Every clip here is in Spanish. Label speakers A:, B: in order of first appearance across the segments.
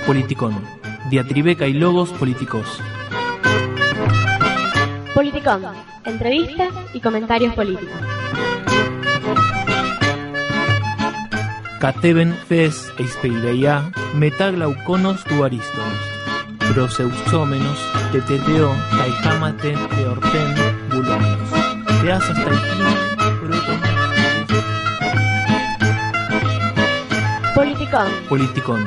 A: Politicón. Diatribeca y logos políticos.
B: Politicón. Entrevistas y comentarios políticos.
A: Cateben fes eispeireia metaglauconos tuaristos. Proseusómenos teteteo taijamate teorten bulonos. Teasas taijin proton.
B: Politicón.
A: Politicón.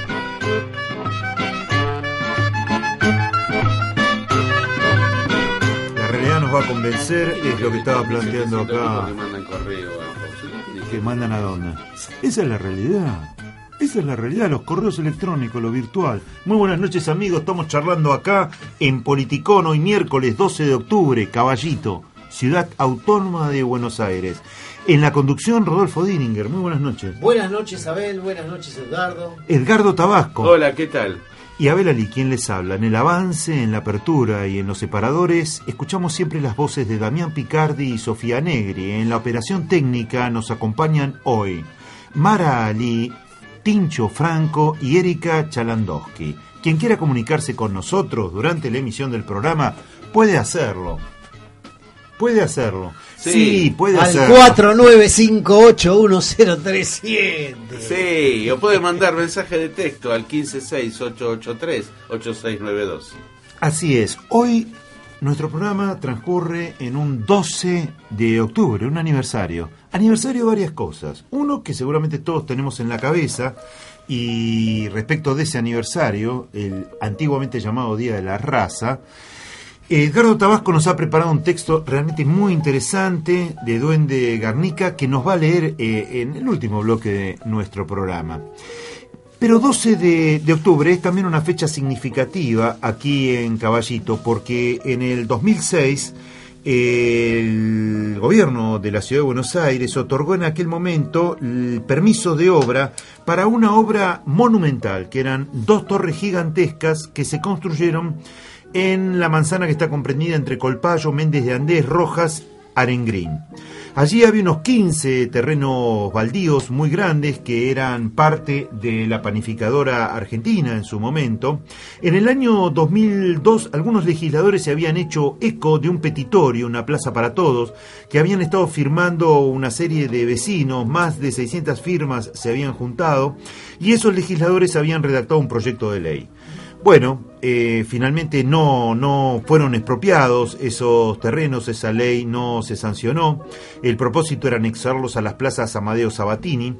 C: La realidad nos va a convencer, es lo que estaba planteando acá.
D: Que mandan correo,
C: ¿Que mandan a dónde? Esa es la realidad. Esa es la realidad, los correos electrónicos, lo virtual. Muy buenas noches, amigos. Estamos charlando acá en Politicón, hoy miércoles 12 de octubre, Caballito, Ciudad Autónoma de Buenos Aires. En la conducción, Rodolfo Dininger. Muy buenas noches.
E: Buenas noches, Abel. Buenas noches, Edgardo.
C: Edgardo Tabasco.
D: Hola, ¿qué tal?
C: Y Abel Ali, quien les habla. En el avance, en la apertura y en los separadores, escuchamos siempre las voces de Damián Picardi y Sofía Negri. En la operación técnica nos acompañan hoy Mara Ali, Tincho Franco y Erika Chalandowski. Quien quiera comunicarse con nosotros durante la emisión del programa puede hacerlo. Puede hacerlo. Sí, puede hacerlo.
E: Al 49581037.
D: Sí, o puede mandar mensaje de texto al 156-883-8692.
C: Así es. Hoy nuestro programa transcurre en un 12 de octubre, un aniversario. Aniversario de varias cosas. Uno que seguramente todos tenemos en la cabeza, y respecto de ese aniversario, el antiguamente llamado Día de la Raza, Edgardo Tabasco nos ha preparado un texto realmente muy interesante de Duende Garnica que nos va a leer en el último bloque de nuestro programa. Pero 12 de octubre es también una fecha significativa aquí en Caballito, porque en el 2006 el gobierno de la Ciudad de Buenos Aires otorgó en aquel momento el permiso de obra para una obra monumental, que eran 2 torres gigantescas que se construyeron en la manzana que está comprendida entre Colpayo, Méndez de Andés, Rojas, Arengrín. Allí había unos 15 terrenos baldíos muy grandes que eran parte de la panificadora argentina en su momento. En el año 2002 algunos legisladores se habían hecho eco de un petitorio, una plaza para todos, que habían estado firmando una serie de vecinos, más de 600 firmas se habían juntado, y esos legisladores habían redactado un proyecto de ley. Bueno, finalmente no fueron expropiados esos terrenos, esa ley no se sancionó. El propósito era anexarlos a las plazas Amadeo Sabatini,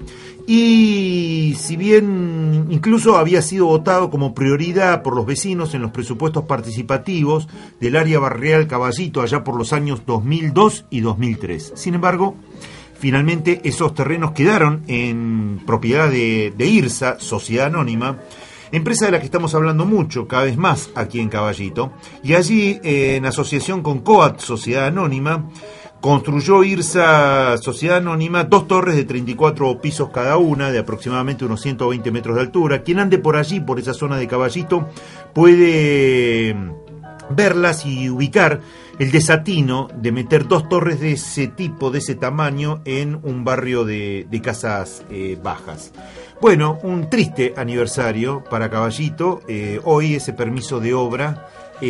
C: y si bien incluso había sido votado como prioridad por los vecinos en los presupuestos participativos del área barrial Caballito allá por los años 2002 y 2003. Sin embargo, finalmente esos terrenos quedaron en propiedad de IRSA, Sociedad Anónima, empresa de la que estamos hablando mucho, cada vez más aquí en Caballito, y allí, en asociación con COAT, Sociedad Anónima, construyó IRSA, Sociedad Anónima, 2 torres de 34 pisos cada una, de aproximadamente unos 120 metros de altura. Quien ande por allí, por esa zona de Caballito, puede verlas y ubicar el desatino de meter 2 torres de ese tipo, de ese tamaño, en un barrio de casas bajas. Bueno, un triste aniversario para Caballito. Hoy ese permiso de obra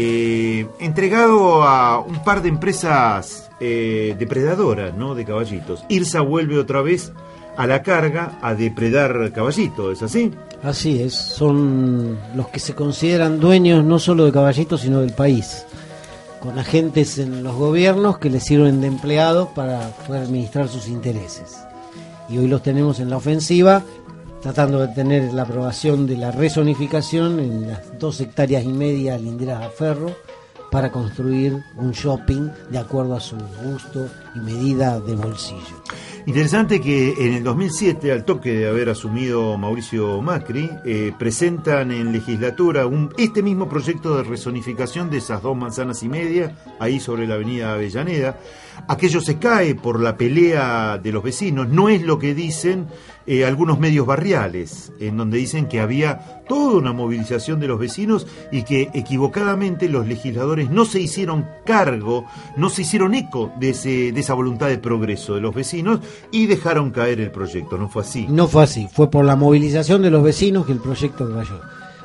C: entregado a un par de empresas depredadoras, ¿no?, de caballitos. IRSA vuelve otra vez a la carga a depredar Caballito, ¿es así?
E: Así es, son los que se consideran dueños no solo de Caballito, sino del país, con agentes en los gobiernos que les sirven de empleados para poder administrar sus intereses. Y hoy los tenemos en la ofensiva, tratando de tener la aprobación de la rezonificación en las 2,5 hectáreas linderas a Ferro, para construir un shopping de acuerdo a su gusto y medida de bolsillo.
C: Interesante que en el 2007, al toque de haber asumido Mauricio Macri, presentan en legislatura este mismo proyecto de rezonificación de esas 2,5 manzanas, ahí sobre la avenida Avellaneda. Aquello se cae por la pelea de los vecinos. No es lo que dicen algunos medios barriales, en donde dicen que había toda una movilización de los vecinos y que equivocadamente los legisladores no se hicieron cargo, no se hicieron eco de esa voluntad de progreso de los vecinos y dejaron caer el proyecto. ¿No fue así?
E: No fue así, fue por la movilización de los vecinos que el proyecto cayó.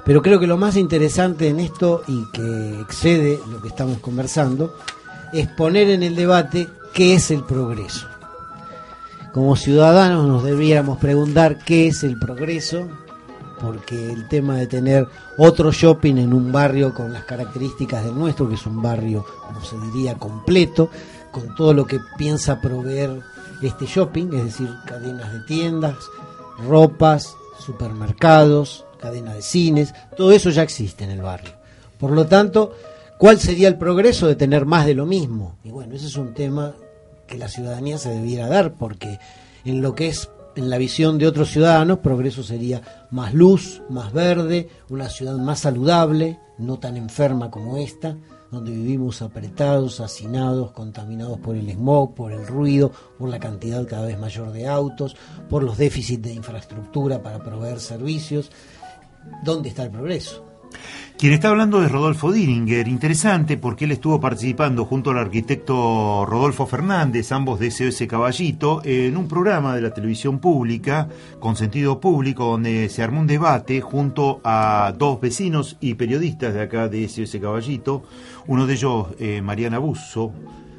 E: Pero creo que lo más interesante en esto, y que excede lo que estamos conversando, es poner en el debate qué es el progreso. Como ciudadanos nos debiéramos preguntar qué es el progreso, porque el tema de tener otro shopping en un barrio con las características del nuestro, que es un barrio, como se diría, completo, con todo lo que piensa proveer este shopping, es decir, cadenas de tiendas, ropas, supermercados, cadenas de cines, todo eso ya existe en el barrio. Por lo tanto, ¿cuál sería el progreso de tener más de lo mismo? Y bueno, ese es un tema que la ciudadanía se debiera dar, porque en lo que es, en la visión de otros ciudadanos, progreso sería más luz, más verde, una ciudad más saludable, no tan enferma como esta, donde vivimos apretados, hacinados, contaminados por el smog, por el ruido, por la cantidad cada vez mayor de autos, por los déficits de infraestructura para proveer servicios. ¿Dónde está el progreso?
C: Quien está hablando es Rodolfo Diringer, interesante porque él estuvo participando junto al arquitecto Rodolfo Fernández, ambos de SOS Caballito, en un programa de la televisión pública, con sentido público, donde se armó un debate junto a dos vecinos y periodistas de acá de SOS Caballito, uno de ellos Mariana Bucio,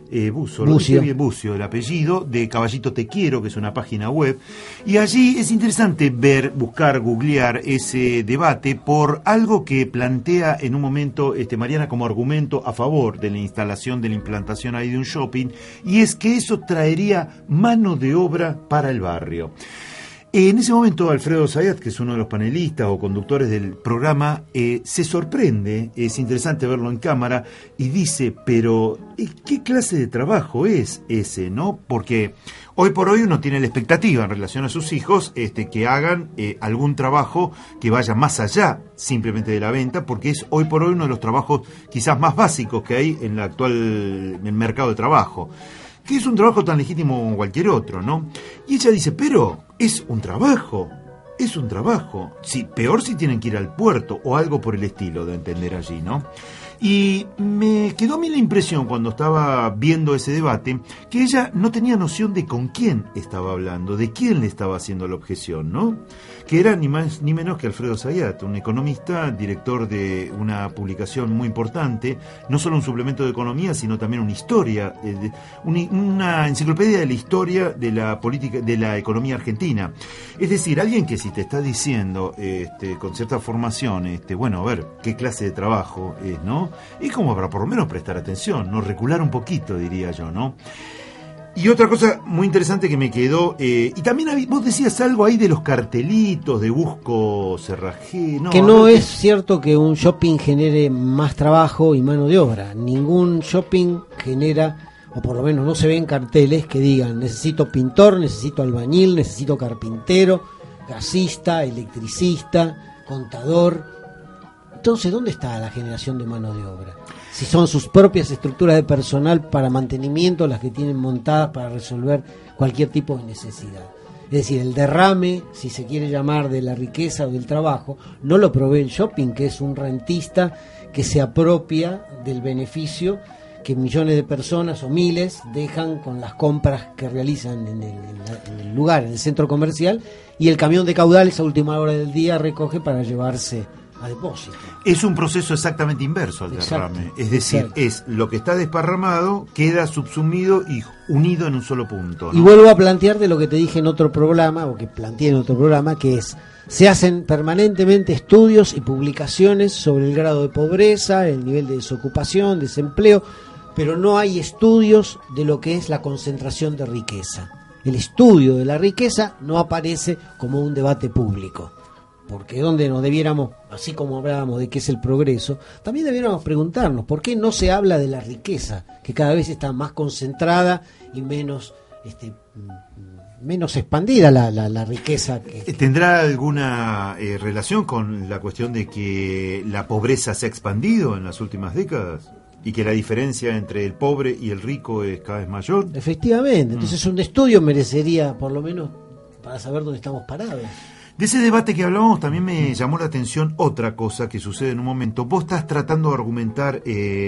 C: el apellido, de Caballito Te Quiero, que es una página web, y allí es interesante ver, buscar, googlear ese debate por algo que plantea en un momento Mariana como argumento a favor de la instalación, de la implantación ahí de un shopping, y es que eso traería mano de obra para el barrio. En ese momento Alfredo Zayat, que es uno de los panelistas o conductores del programa, se sorprende, es interesante verlo en cámara, y dice, pero ¿qué clase de trabajo es ese, no? Porque hoy por hoy uno tiene la expectativa en relación a sus hijos que hagan algún trabajo que vaya más allá simplemente de la venta, porque es hoy por hoy uno de los trabajos quizás más básicos que hay en en el mercado de trabajo, que es un trabajo tan legítimo como cualquier otro, ¿no? Y ella dice, pero es un trabajo, sí, peor si tienen que ir al puerto o algo por el estilo, de entender allí, ¿no? Y me quedó a mí la impresión cuando estaba viendo ese debate que ella no tenía noción de con quién estaba hablando, de quién le estaba haciendo la objeción, ¿no? Que era ni más ni menos que Alfredo Zayat, un economista, director de una publicación muy importante, no solo un suplemento de economía, sino también una historia, una enciclopedia de la historia de la política, de la economía argentina. Es decir, alguien que si te está diciendo con cierta formación, bueno, a ver, qué clase de trabajo es, ¿no? Y como para por lo menos prestar atención, no recular un poquito, diría yo, ¿no? Y otra cosa muy interesante que me quedó, y también vos decías algo ahí de los cartelitos de busco cerrajé, ¿no?
E: Que no es cierto que un shopping genere más trabajo y mano de obra. Ningún shopping genera, o por lo menos no se ven carteles que digan necesito pintor, necesito albañil, necesito carpintero, gasista, electricista, contador. Entonces, ¿dónde está la generación de mano de obra? Si son sus propias estructuras de personal para mantenimiento las que tienen montadas para resolver cualquier tipo de necesidad. Es decir, el derrame, si se quiere llamar, de la riqueza o del trabajo, no lo provee el shopping, que es un rentista que se apropia del beneficio que millones de personas o miles dejan con las compras que realizan en el lugar, en el centro comercial, y el camión de caudales a última hora del día recoge para llevarse a depósito.
C: Es un proceso exactamente inverso al derrame. Es decir, es lo que está desparramado, queda subsumido y unido en un solo punto, ¿no?
E: Y vuelvo a plantearte lo que te dije en otro programa, o que planteé en otro programa, que es, se hacen permanentemente estudios y publicaciones sobre el grado de pobreza, el nivel de desocupación, desempleo, pero no hay estudios de lo que es la concentración de riqueza. El estudio de la riqueza no aparece como un debate público. Porque donde nos debiéramos, así como hablábamos de qué es el progreso, también debiéramos preguntarnos por qué no se habla de la riqueza, que cada vez está más concentrada y menos expandida la riqueza.
C: ¿Tendrá alguna relación con la cuestión de que la pobreza se ha expandido en las últimas décadas? ¿Y que la diferencia entre el pobre y el rico es cada vez mayor?
E: Efectivamente, entonces un estudio merecería, por lo menos, para saber dónde estamos parados.
C: De ese debate que hablábamos también me llamó la atención otra cosa que sucede en un momento. Vos estás tratando de argumentar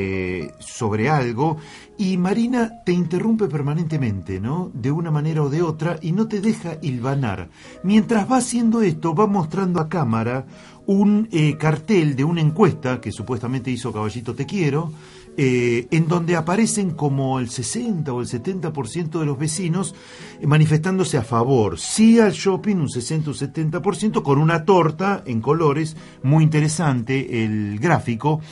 C: sobre algo y Marina te interrumpe permanentemente, ¿no? De una manera o de otra y no te deja hilvanar. Mientras va haciendo esto, va mostrando a cámara un cartel de una encuesta que supuestamente hizo Caballito Te Quiero, en donde aparecen como el 60 o el 70% de los vecinos manifestándose a favor, sí al shopping, un 60 o 70%, con una torta en colores, muy interesante el gráfico.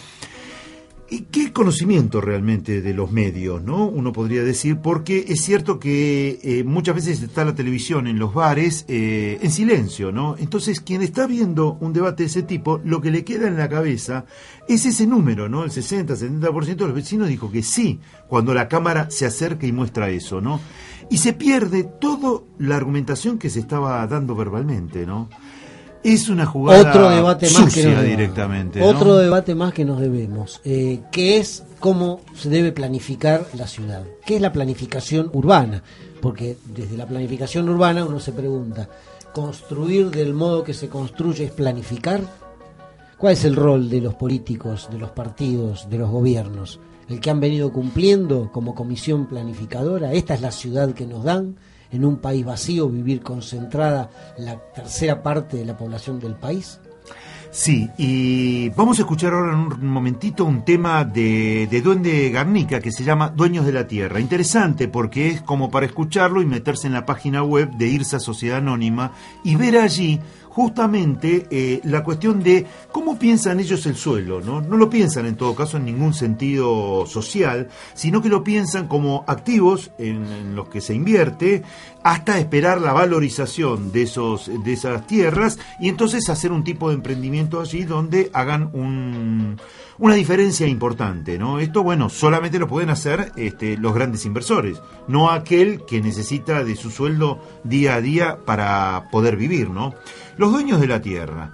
C: ¿Y qué conocimiento realmente de los medios, no? Uno podría decir, porque es cierto que muchas veces está la televisión en los bares en silencio, ¿no? Entonces, quien está viendo un debate de ese tipo, lo que le queda en la cabeza es ese número, ¿no? El 60-70% de los vecinos dijo que sí, cuando la cámara se acerca y muestra eso, ¿no? Y se pierde toda la argumentación que se estaba dando verbalmente, ¿no? Es una jugada
E: otro debate más
C: sucia
E: que nos
C: directamente,
E: debemos.
C: ¿no?
E: Otro debate más que nos debemos, que es cómo se debe planificar la ciudad. ¿Qué es la planificación urbana? Porque desde la planificación urbana uno se pregunta, ¿construir del modo que se construye es planificar? ¿Cuál es el rol de los políticos, de los partidos, de los gobiernos? ¿El que han venido cumpliendo como comisión planificadora? ¿Esta es la ciudad que nos dan? En un país vacío, vivir concentrada la tercera parte de la población del país.
C: Sí, y vamos a escuchar ahora en un momentito un tema de Duende Garnica que se llama Dueños de la Tierra. Interesante porque es como para escucharlo y meterse en la página web de IRSA Sociedad Anónima y ver allí justamente la cuestión de cómo piensan ellos el suelo, ¿no? No lo piensan en todo caso en ningún sentido social, sino que lo piensan como activos en los que se invierte hasta esperar la valorización de esas tierras y entonces hacer un tipo de emprendimiento allí donde hagan una diferencia importante, ¿no? Esto, bueno, solamente lo pueden hacer los grandes inversores, no aquel que necesita de su sueldo día a día para poder vivir, ¿no? Los dueños de la tierra.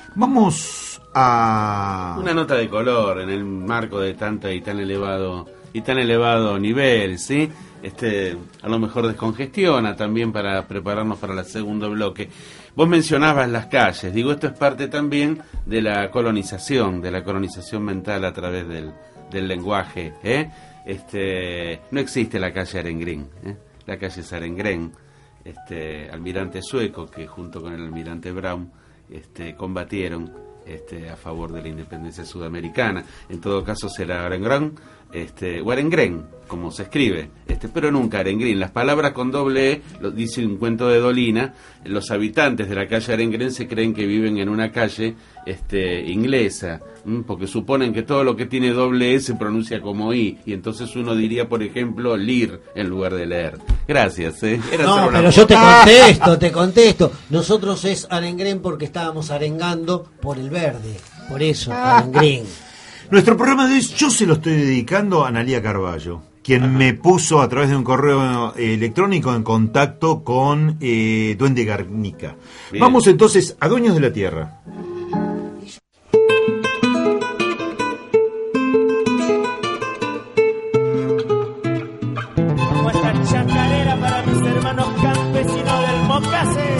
C: Vamos a...
D: Una nota de color en el marco de tan elevado nivel, ¿sí? A lo mejor descongestiona también para prepararnos para el segundo bloque. Vos mencionabas las calles, digo, esto es parte también de la colonización mental a través del lenguaje, ¿eh? No existe la calle Arengrín, ¿eh? La calle es Arengren, almirante sueco que junto con el almirante Brown combatieron a favor de la independencia sudamericana. En todo caso será Arengren, o Arengren, como se escribe, pero nunca Arengrín. Las palabras con doble E, lo dice un cuento de Dolina, los habitantes de la calle Arengren se creen que viven en una calle inglesa, porque suponen que todo lo que tiene doble E se pronuncia como I, y entonces uno diría, por ejemplo, lir en lugar de leer. Gracias.
E: No, pero yo te contesto. Nosotros es Arengren porque estábamos arengando por el verde, por eso, Arengren.
C: Nuestro programa de hoy yo se lo estoy dedicando a Analía Carballo, quien me puso a través de un correo electrónico en contacto con Duende Garnica. Bien. Vamos entonces a Dueños de la Tierra.
F: Como esta chacarera para mis hermanos campesinos del Mocase.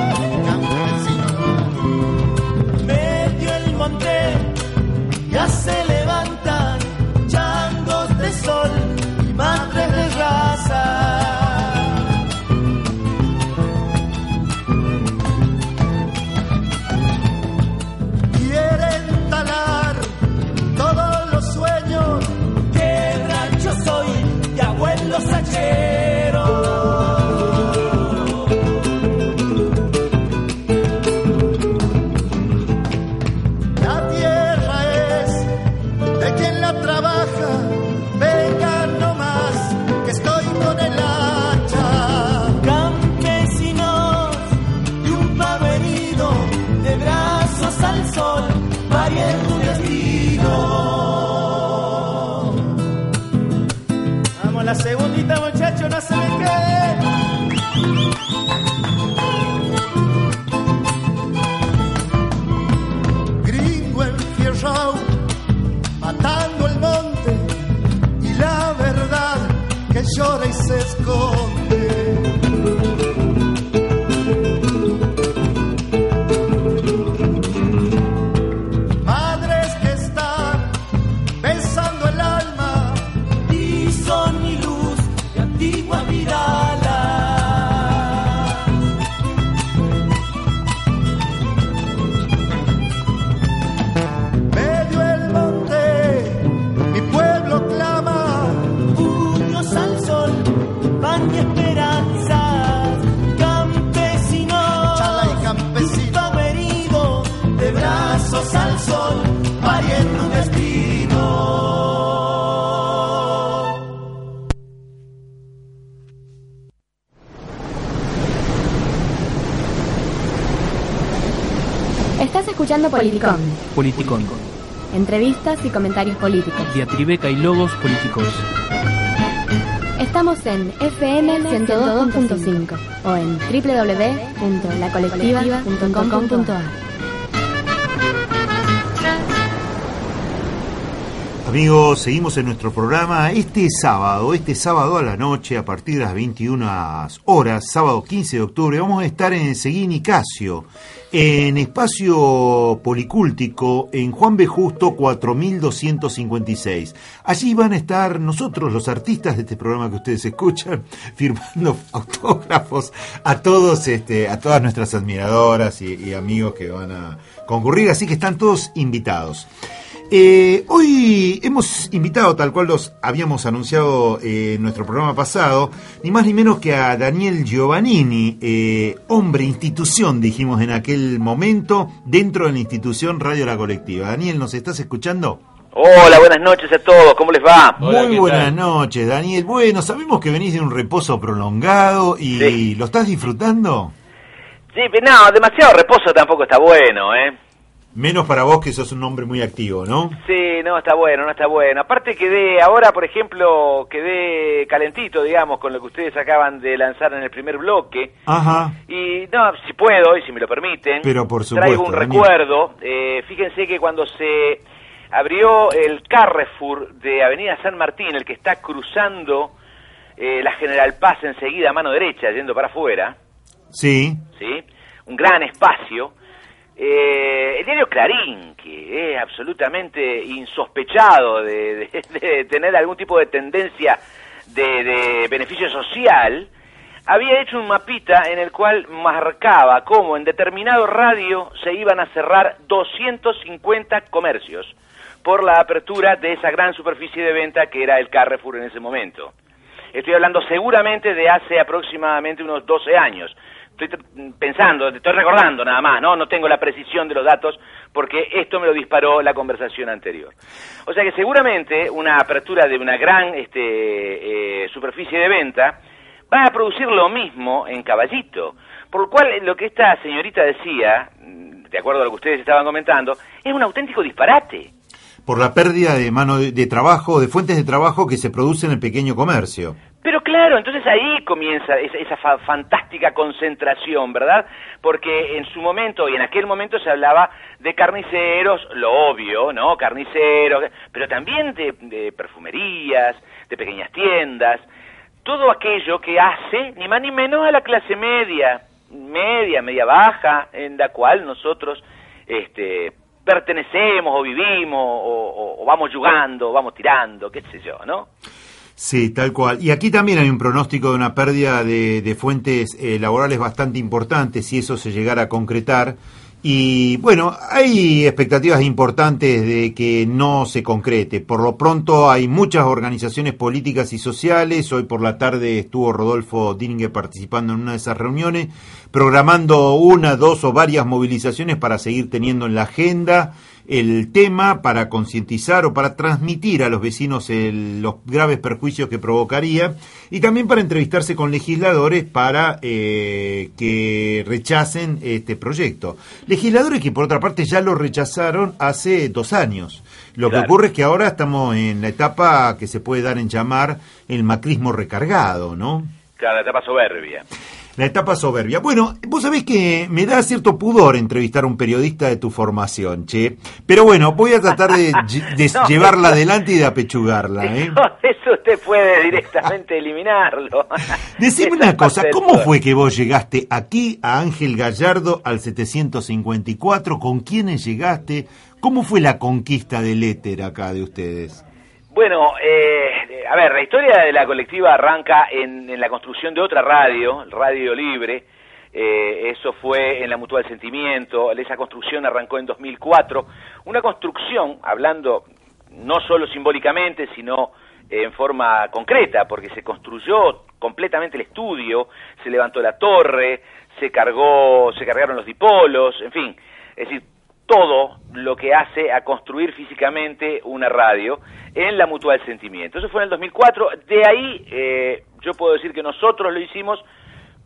F: Medio el monte ya se levantan changos de sol y madres de raza.
B: Estás escuchando Politicón.
A: Politicón.
B: Entrevistas y comentarios políticos.
A: Diatribeca y logos políticos.
B: Estamos en FM 102.5 o en www.lacolectiva.com.ar.
C: Amigos, seguimos en nuestro programa este sábado a la noche, a partir de las 21 horas, sábado 15 de octubre, vamos a estar en Seguín y Casio, en espacio policúltico, en Juan B. Justo 4256. Allí van a estar nosotros, los artistas de este programa que ustedes escuchan, firmando autógrafos a todos, a todas nuestras admiradoras y amigos que van a concurrir, así que están todos invitados. Hoy hemos invitado, tal cual los habíamos anunciado en nuestro programa pasado, ni más ni menos que a Daniel Giovannini, hombre institución, dijimos en aquel momento, dentro de la institución Radio La Colectiva. Daniel, ¿nos estás escuchando?
G: Hola, buenas noches a todos, ¿cómo les va?
D: Hola,
C: Muy buenas noches, Daniel. Bueno, sabemos que venís de un reposo prolongado y
G: Sí.
C: ¿lo estás disfrutando?
G: Sí, pero no, demasiado reposo tampoco está bueno,
C: Menos para vos, que sos un hombre muy activo, ¿no?
G: Sí, no está bueno, no está bueno. Aparte ahora, por ejemplo, quedé calentito, digamos, con lo que ustedes acaban de lanzar en el primer bloque.
C: Ajá.
G: Y no, si puedo, y si me lo permiten,
C: Pero por supuesto,
G: traigo un
C: Daniel.
G: recuerdo. Fíjense que cuando se abrió el Carrefour de Avenida San Martín, el que está cruzando la General Paz enseguida a mano derecha, yendo para afuera,
C: Sí.
G: ¿sí? Un gran espacio. El diario Clarín, que es absolutamente insospechado de tener algún tipo de tendencia de beneficio social, había hecho un mapita en el cual marcaba cómo en determinado radio se iban a cerrar 250 comercios por la apertura de esa gran superficie de venta que era el Carrefour en ese momento. Estoy hablando seguramente de hace aproximadamente unos 12 años. Estoy pensando, estoy recordando nada más, no tengo la precisión de los datos porque esto me lo disparó la conversación anterior. O sea que seguramente una apertura de una gran superficie de venta va a producir lo mismo en Caballito, por lo cual lo que esta señorita decía, de acuerdo a lo que ustedes estaban comentando, es un auténtico disparate.
C: Por la pérdida de mano de trabajo, de fuentes de trabajo que se produce en el pequeño comercio.
G: Pero claro, entonces ahí comienza esa fantástica concentración, ¿verdad? Porque en su momento y en aquel momento se hablaba de carniceros, lo obvio, ¿no? Carniceros, pero también de perfumerías, de pequeñas tiendas, todo aquello que hace ni más ni menos a la clase media baja, en la cual nosotros pertenecemos o vivimos o vamos yugando, o vamos tirando, qué sé yo, ¿no?
C: Sí, tal cual. Y aquí también hay un pronóstico de una pérdida de fuentes laborales bastante importantes si eso se llegara a concretar. Y bueno, hay expectativas importantes de que no se concrete. Por lo pronto hay muchas organizaciones políticas y sociales. Hoy por la tarde estuvo Rodolfo Dininger participando en una de esas reuniones, programando una, dos o varias movilizaciones para seguir teniendo en la agenda el tema, para concientizar o para transmitir a los vecinos los graves perjuicios que provocaría, y también para entrevistarse con legisladores para que rechacen este proyecto. Legisladores que por otra parte ya lo rechazaron hace 2 años. Lo
G: Claro.
C: que ocurre es que ahora estamos en la etapa que se puede dar en llamar el macrismo recargado, ¿no?
G: Claro, la etapa soberbia.
C: La etapa soberbia. Bueno, vos sabés que me da cierto pudor entrevistar a un periodista de tu formación, che. Pero bueno, voy a tratar de
G: No,
C: llevarla adelante y de apechugarla, ¿eh?
G: Eso usted puede directamente eliminarlo.
C: Decime
G: Esa
C: una cosa,
G: parte del
C: ¿cómo
G: poder.
C: fue que vos llegaste aquí a Ángel Gallardo al 754? ¿Con quiénes llegaste? ¿Cómo fue la conquista del éter acá de ustedes?
G: Bueno, a ver, la historia de la colectiva arranca en la construcción de otra radio, Radio Libre. Eso fue en la Mutual Sentimiento. Esa construcción arrancó en 2004. Una construcción, hablando no solo simbólicamente, sino en forma concreta, porque se construyó completamente el estudio, se levantó la torre, se cargaron los dipolos, en fin, es decir, todo lo que hace a construir físicamente una radio en la Mutual Sentimiento. Eso fue en el 2004, de ahí yo puedo decir que nosotros lo hicimos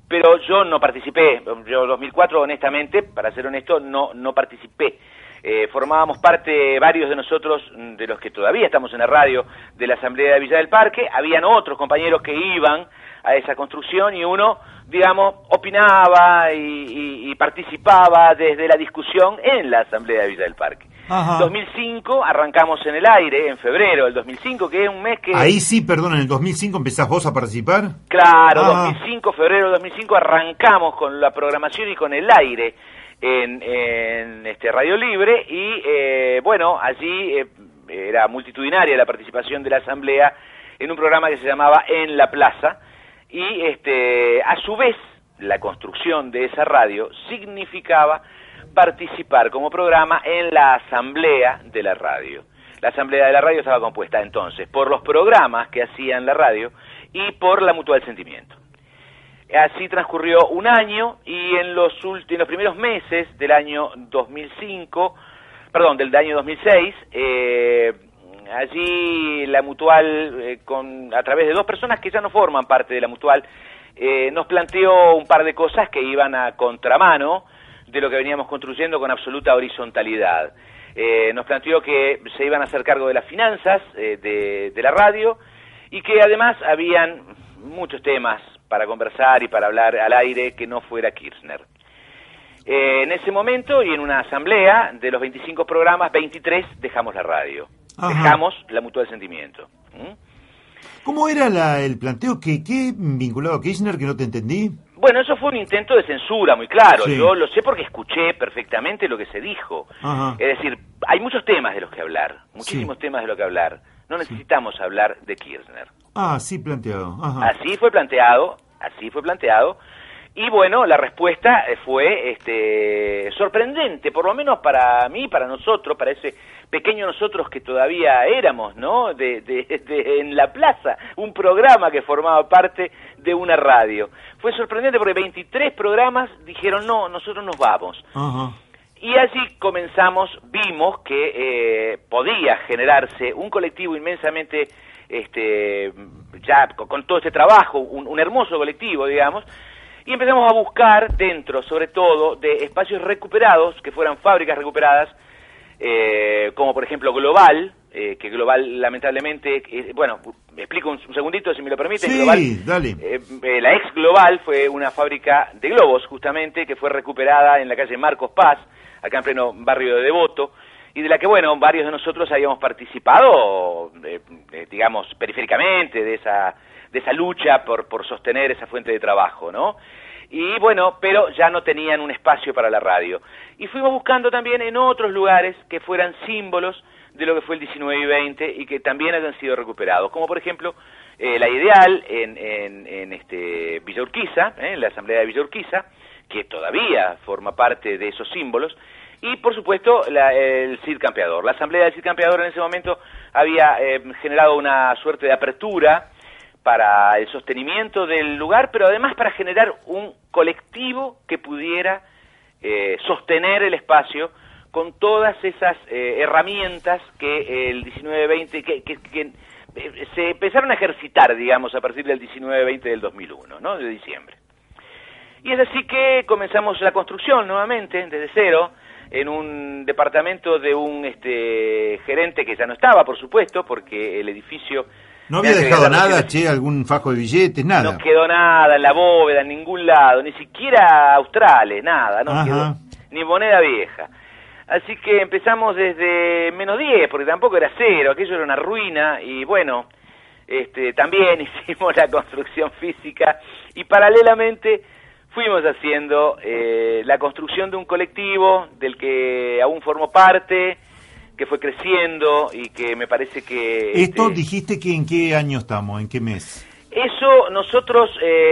G: pero yo no participé. Yo 2004, honestamente, para ser honesto, no participé. Formábamos parte, varios de nosotros, de los que todavía estamos en la radio, de la Asamblea de Villa del Parque. Habían otros compañeros que iban a esa construcción y uno, digamos, opinaba y participaba desde la discusión en la Asamblea de Villa del Parque.
C: Ajá.
G: 2005 arrancamos en el aire, en febrero del 2005, que es un mes que...
C: Ahí sí, perdón, en el 2005 empezás vos a participar.
G: Claro, 2005, febrero del 2005 arrancamos con la programación y con el aire en Radio Libre y bueno, allí era multitudinaria la participación de la Asamblea en un programa que se llamaba En la Plaza y a su vez la construcción de esa radio significaba participar como programa en la Asamblea de la Radio. La Asamblea de la Radio estaba compuesta entonces por los programas que hacían la radio y por la Mutual Sentimiento. Así transcurrió un año y en los primeros meses del año 2005, perdón, del año 2006, allí la Mutual, a través de dos personas que ya no forman parte de la Mutual, nos planteó un par de cosas que iban a contramano de lo que veníamos construyendo con absoluta horizontalidad. Nos planteó que se iban a hacer cargo de las finanzas de la radio y que además habían muchos temas para conversar y para hablar al aire que no fuera Kirchner. En ese momento y en una asamblea de los 25 programas, 23 dejamos la radio. Ajá. Dejamos la Mutual Sentimiento.
C: ¿Cómo era el planteo? ¿Qué vinculado a Kirchner que no te entendí?
G: Bueno, eso fue un intento de censura, muy claro. Sí. Yo lo sé porque escuché perfectamente lo que se dijo. Ajá. Es decir, hay muchos temas de los que hablar, muchísimos temas de los que hablar. No necesitamos hablar de Kirchner.
C: Sí planteado. Ajá.
G: Así fue planteado. Y bueno, la respuesta fue sorprendente, por lo menos para mí, para nosotros, para ese pequeño nosotros que todavía éramos, ¿no? En la plaza, un programa que formaba parte de una radio. Fue sorprendente porque 23 programas dijeron, no, nosotros nos vamos. Ajá. Y así vimos que podía generarse un colectivo inmensamente, ya con todo este trabajo, un hermoso colectivo, digamos, y empezamos a buscar dentro, sobre todo, de espacios recuperados, que fueran fábricas recuperadas, como por ejemplo Global, que Global lamentablemente, bueno, me explico un segundito si me lo permiten.
C: Sí,
G: Global,
C: dale.
G: La ex Global fue una fábrica de globos justamente, que fue recuperada en la calle Marcos Paz, acá en pleno barrio de Devoto, y de la que, bueno, varios de nosotros habíamos participado, digamos, periféricamente de esa lucha por sostener esa fuente de trabajo, ¿no? Y bueno, pero ya no tenían un espacio para la radio. Y fuimos buscando también en otros lugares que fueran símbolos de lo que fue el 19 y 20 y que también hayan sido recuperados, como por ejemplo la Ideal en Villa Urquiza, en la Asamblea de Villa Urquiza, que todavía forma parte de esos símbolos, y por supuesto el Cid Campeador. La Asamblea del Cid Campeador en ese momento había generado una suerte de apertura para el sostenimiento del lugar, pero además para generar un colectivo que pudiera sostener el espacio con todas esas herramientas que el 19-20, que se empezaron a ejercitar, digamos, a partir del 19-20 del 2001, ¿no? De diciembre. Y es así que comenzamos la construcción nuevamente, desde cero, en un departamento de un gerente que ya no estaba, por supuesto, porque el edificio...
C: ¿No había dejado nada, algún fajo de billetes, nada?
G: No quedó nada en la bóveda, en ningún lado, ni siquiera australes, nada, no quedó ni moneda vieja. Así que empezamos desde -10, porque tampoco era cero, aquello era una ruina, y bueno, también hicimos la construcción física, y paralelamente fuimos haciendo la construcción de un colectivo del que aún formo parte, que fue creciendo y que me parece que...
C: Esto dijiste que ¿en qué año estamos? ¿En qué mes?
G: Eso nosotros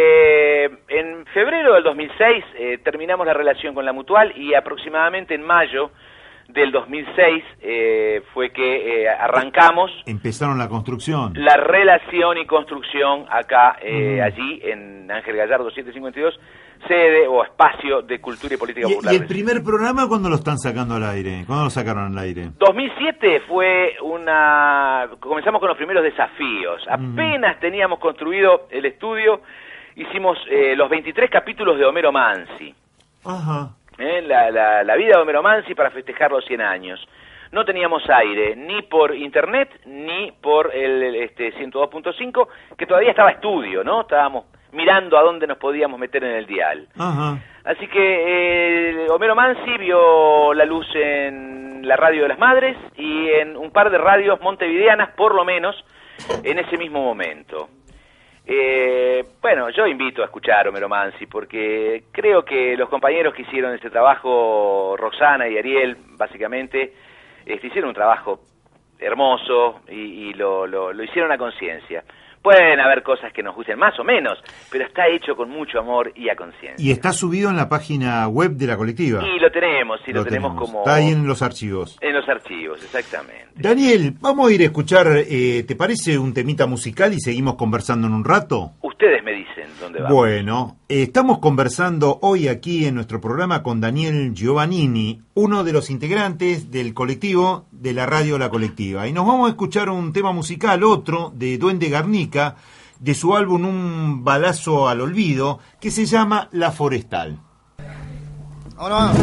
G: en febrero del 2006 terminamos la relación con la Mutual y aproximadamente en mayo del 2006 fue que arrancamos...
C: Empezaron la construcción.
G: La relación y construcción acá, allí en Ángel Gallardo 752, sede o espacio de cultura y política popular.
C: ¿Y el primer programa cuándo lo están sacando al aire? ¿Cuándo lo sacaron al aire?
G: 2007 fue comenzamos con los primeros desafíos. Apenas teníamos construido el estudio hicimos los 23 capítulos de Homero Mansi.
C: Ajá.
G: La vida de Homero Mansi para festejar los 100 años. No teníamos aire, ni por internet, ni por el 102.5, que todavía estaba estudio, ¿no? Estábamos mirando a dónde nos podíamos meter en el dial.
C: Ajá.
G: Así que Homero Mansi vio la luz en la Radio de las Madres y en un par de radios montevideanas, por lo menos, en ese mismo momento. Bueno, yo invito a escuchar Homero Mansi porque creo que los compañeros que hicieron este trabajo, Roxana y Ariel, básicamente, hicieron un trabajo hermoso y lo hicieron a conciencia. Pueden haber cosas que nos gusten más o menos, pero está hecho con mucho amor y a conciencia.
C: Y está subido en la página web de la colectiva.
G: Y lo tenemos, lo tenemos como...
C: Está ahí en los archivos.
G: En los archivos, exactamente.
C: Daniel, vamos a ir a escuchar, ¿te parece un temita musical y seguimos conversando en un rato?
G: Ustedes me dicen dónde vamos.
C: Bueno, estamos conversando hoy aquí en nuestro programa con Daniel Giovannini, uno de los integrantes del colectivo de la radio La Colectiva. Y nos vamos a escuchar un tema musical, otro, de Duende Garnica, de su álbum Un balazo al olvido, que se llama La Forestal.
H: Ahora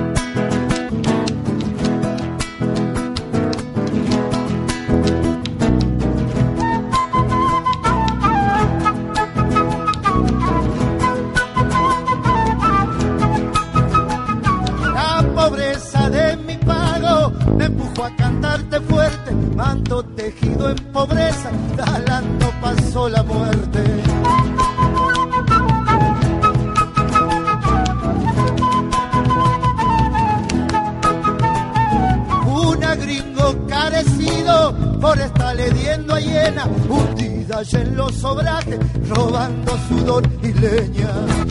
H: me empujo a cantarte fuerte, manto tejido en pobreza, talando pasó la muerte. Una gringo carecido, forestal hediendo a hiena, hundida ya en los obrajes, robando sudor y leña.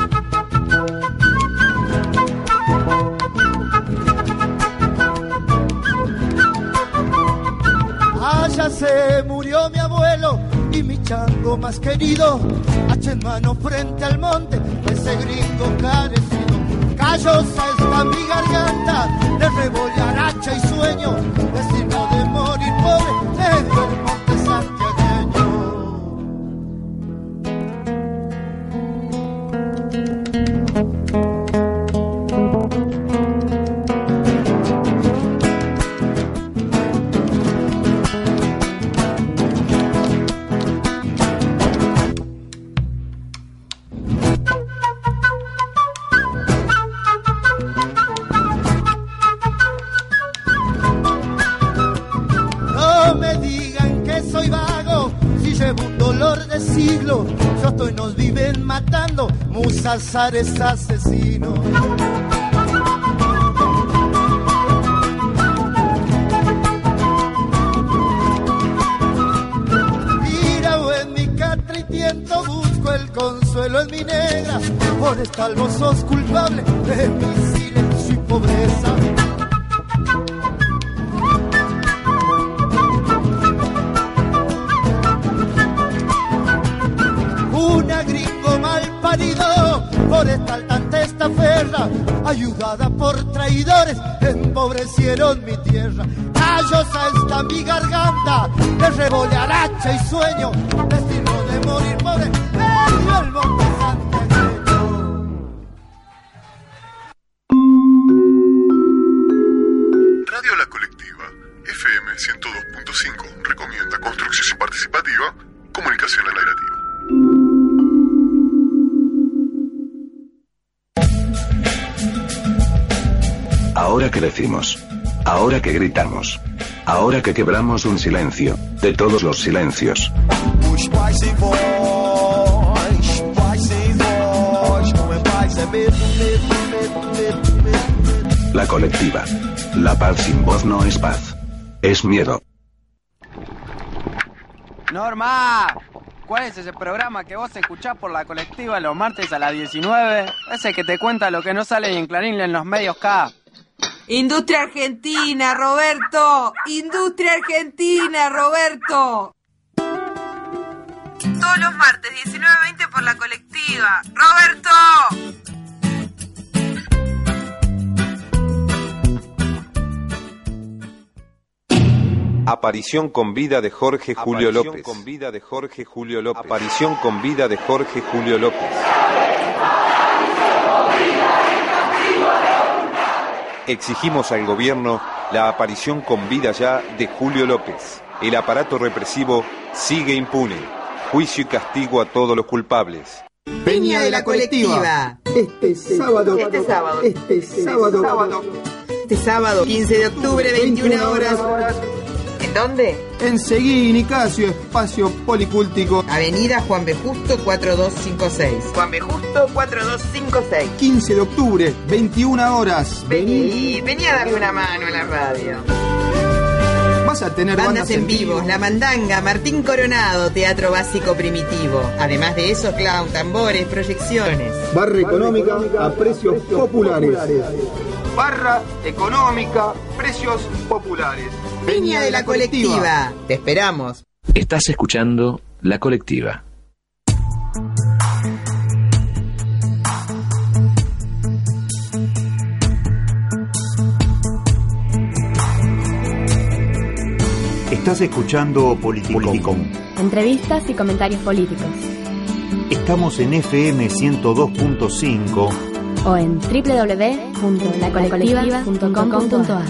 H: Allá se murió mi abuelo y mi chango más querido, hacha en mano frente al monte, ese gringo carecido. Callosa está mi garganta, de rebollar hacha y sueño, destino de morir pobre, medio del monte santiagueño. Azares asesinos. Tirado en mi catritiento busco el consuelo en mi negra, forestal vos sos culpable de mi silencio y pobreza. Una gringo mal parido, forestal tan testaferra, ayudada por traidores, empobrecieron mi tierra. Callosa está mi garganta, de rebollar hacha y sueño, destino de morir pobre, medio el monte santiagueño.
I: Radio La Colectiva, FM 102.5, recomienda construcción participativa, comunicación alternativa.
J: Ahora que decimos, ahora que gritamos, ahora que quebramos un silencio, de todos los silencios. La Colectiva. La paz sin voz no es paz, es miedo.
K: Norma, ¿cuál es ese programa que vos escuchás por La Colectiva los martes a las 19? Ese que te cuenta lo que no sale ni en Clarín ni en los medios K.
L: Industria Argentina, Roberto. Industria Argentina, Roberto. Todos los martes, 19:20 por La Colectiva. ¡Roberto!
M: Aparición con vida de Jorge Julio López. Con vida de Jorge Julio López. Aparición con vida de Jorge Julio López. Exigimos al gobierno la aparición con vida ya de Julio López. El aparato represivo sigue impune. Juicio y castigo a todos los culpables.
N: Peña de la Colectiva. Este sábado 15 de octubre, 21 horas. ¿En dónde?
O: En Seguí, Nicasio, espacio policúltico.
N: Avenida Juan B. Justo 4256. Juan B. Justo 4256.
O: 15 de octubre, 21 horas.
N: Vení a darle una mano a la radio.
O: Vas a tener
N: bandas en vivo, La Mandanga, Martín Coronado, Teatro Básico Primitivo. Además de eso, clown, tambores, proyecciones.
O: Barra económica a precios populares. Barra económica, precios populares.
N: Peña de la Colectiva. Te esperamos.
P: Estás escuchando La Colectiva.
C: Estás escuchando Politicón.
B: Entrevistas y comentarios políticos.
C: Estamos en FM 102.5
B: o en www.lacolectiva.com.ar.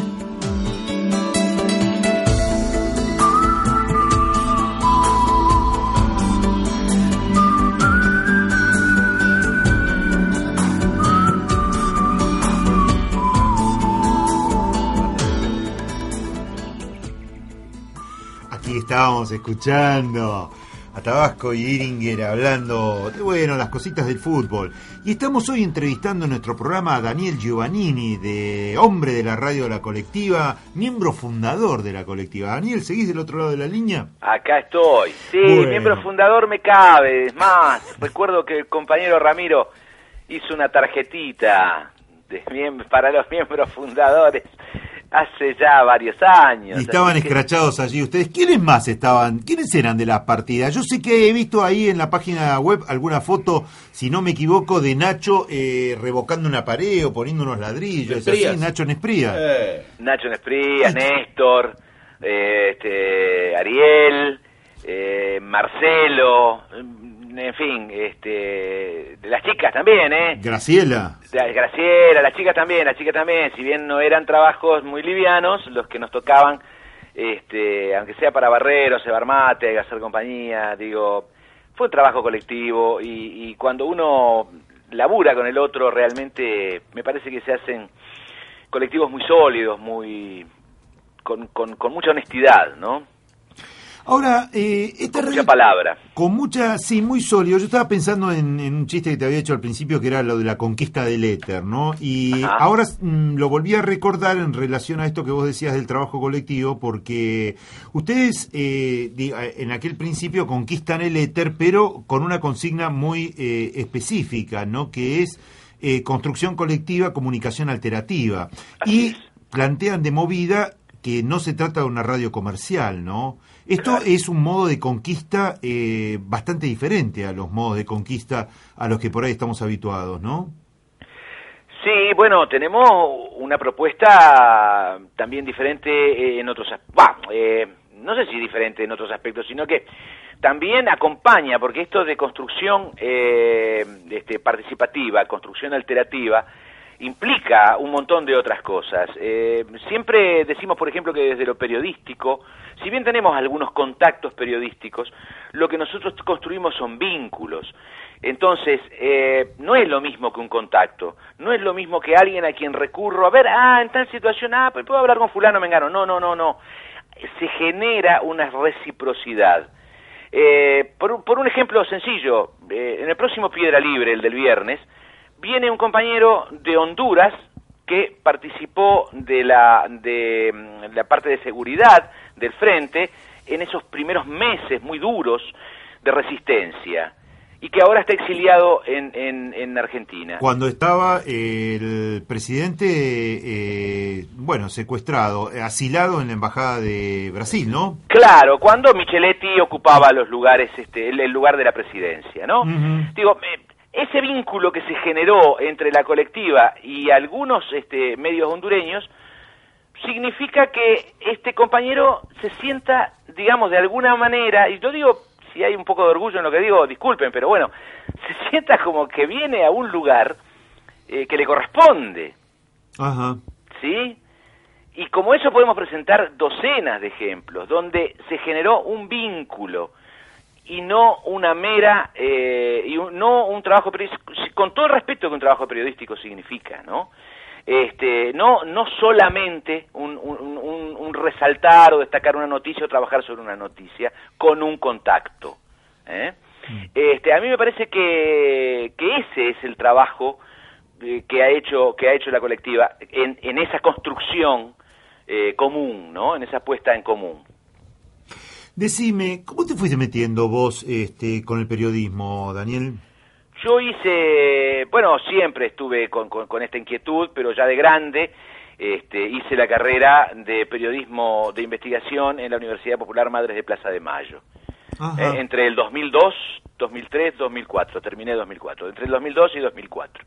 C: Aquí estábamos escuchando a Tabasco y Iringer hablando de, bueno, las cositas del fútbol. Y estamos hoy entrevistando en nuestro programa a Daniel Giovannini, de Hombre de la Radio de la Colectiva, miembro fundador de la Colectiva. Daniel, ¿seguís del otro lado de la línea?
G: Acá estoy. Sí,
C: bueno.
G: Miembro fundador me cabe. Es más, recuerdo que el compañero Ramiro hizo una tarjetita para los miembros fundadores hace ya varios años.
C: Y estaban escrachados allí ustedes. ¿Quiénes más estaban? ¿Quiénes eran de las partidas? Yo sé que he visto ahí en la página web alguna foto, si no me equivoco, de Nacho revocando una pared o poniendo unos ladrillos. Así, Nacho Nespría.
G: Nacho Nespría, Néstor, Ariel, Marcelo, en fin, de las chicas también,
C: Graciela.
G: Graciela, las chicas también, si bien no eran trabajos muy livianos, los que nos tocaban, aunque sea para barrer o cebar mate, hacer compañía, digo, fue un trabajo colectivo y cuando uno labura con el otro, realmente me parece que se hacen colectivos muy sólidos, muy con mucha honestidad, ¿no?
C: Ahora,
G: con mucha palabra.
C: Sí, muy sólido. Yo estaba pensando en un chiste que te había hecho al principio, que era lo de la conquista del éter, ¿no? Y ahora lo volví a recordar en relación a esto que vos decías del trabajo colectivo, porque ustedes en aquel principio conquistan el éter, pero con una consigna muy específica, ¿no? Que es construcción colectiva, comunicación alterativa. Y plantean de movida que no se trata de una radio comercial, ¿no? Esto es un modo de conquista bastante diferente a los modos de conquista a los que por ahí estamos habituados, ¿no?
G: Sí, bueno, tenemos una propuesta también diferente en otros aspectos. No sé si diferente en otros aspectos, sino que también acompaña, porque esto de construcción participativa, construcción alterativa, implica un montón de otras cosas. Siempre decimos, por ejemplo, que desde lo periodístico, si bien tenemos algunos contactos periodísticos, lo que nosotros construimos son vínculos. Entonces, no es lo mismo que un contacto, no es lo mismo que alguien a quien recurro, a ver, en tal situación, pues puedo hablar con fulano, mengano. No. Se genera una reciprocidad. Por un ejemplo sencillo, en el próximo Piedra Libre, el del viernes, viene un compañero de Honduras que participó de la parte de seguridad del frente en esos primeros meses muy duros de resistencia y que ahora está exiliado en Argentina.
C: Cuando estaba el presidente, secuestrado, asilado en la embajada de Brasil, ¿no?
G: Claro, cuando Micheletti ocupaba los lugares, el lugar de la presidencia, ¿no? Digo, ese vínculo que se generó entre la colectiva y algunos medios hondureños significa que este compañero se sienta, digamos, de alguna manera, y yo digo, si hay un poco de orgullo en lo que digo, disculpen, pero bueno, se sienta como que viene a un lugar que le corresponde.
C: Ajá.
G: ¿Sí? Y como eso podemos presentar docenas de ejemplos, donde se generó un vínculo, y no una mera, no un trabajo periodístico, con todo el respeto que un trabajo periodístico significa, ¿no? No solamente un resaltar o destacar una noticia o trabajar sobre una noticia con un contacto. A mí me parece que ese es el trabajo que ha hecho la colectiva en esa construcción común, ¿no? En esa puesta en común.
C: Decime, ¿cómo te fuiste metiendo vos con el periodismo, Daniel?
G: Yo siempre estuve con esta inquietud, pero ya de grande hice la carrera de periodismo de investigación en la Universidad Popular Madres de Plaza de Mayo. Entre el 2002, 2003, 2004, terminé 2004, entre el 2002 y 2004.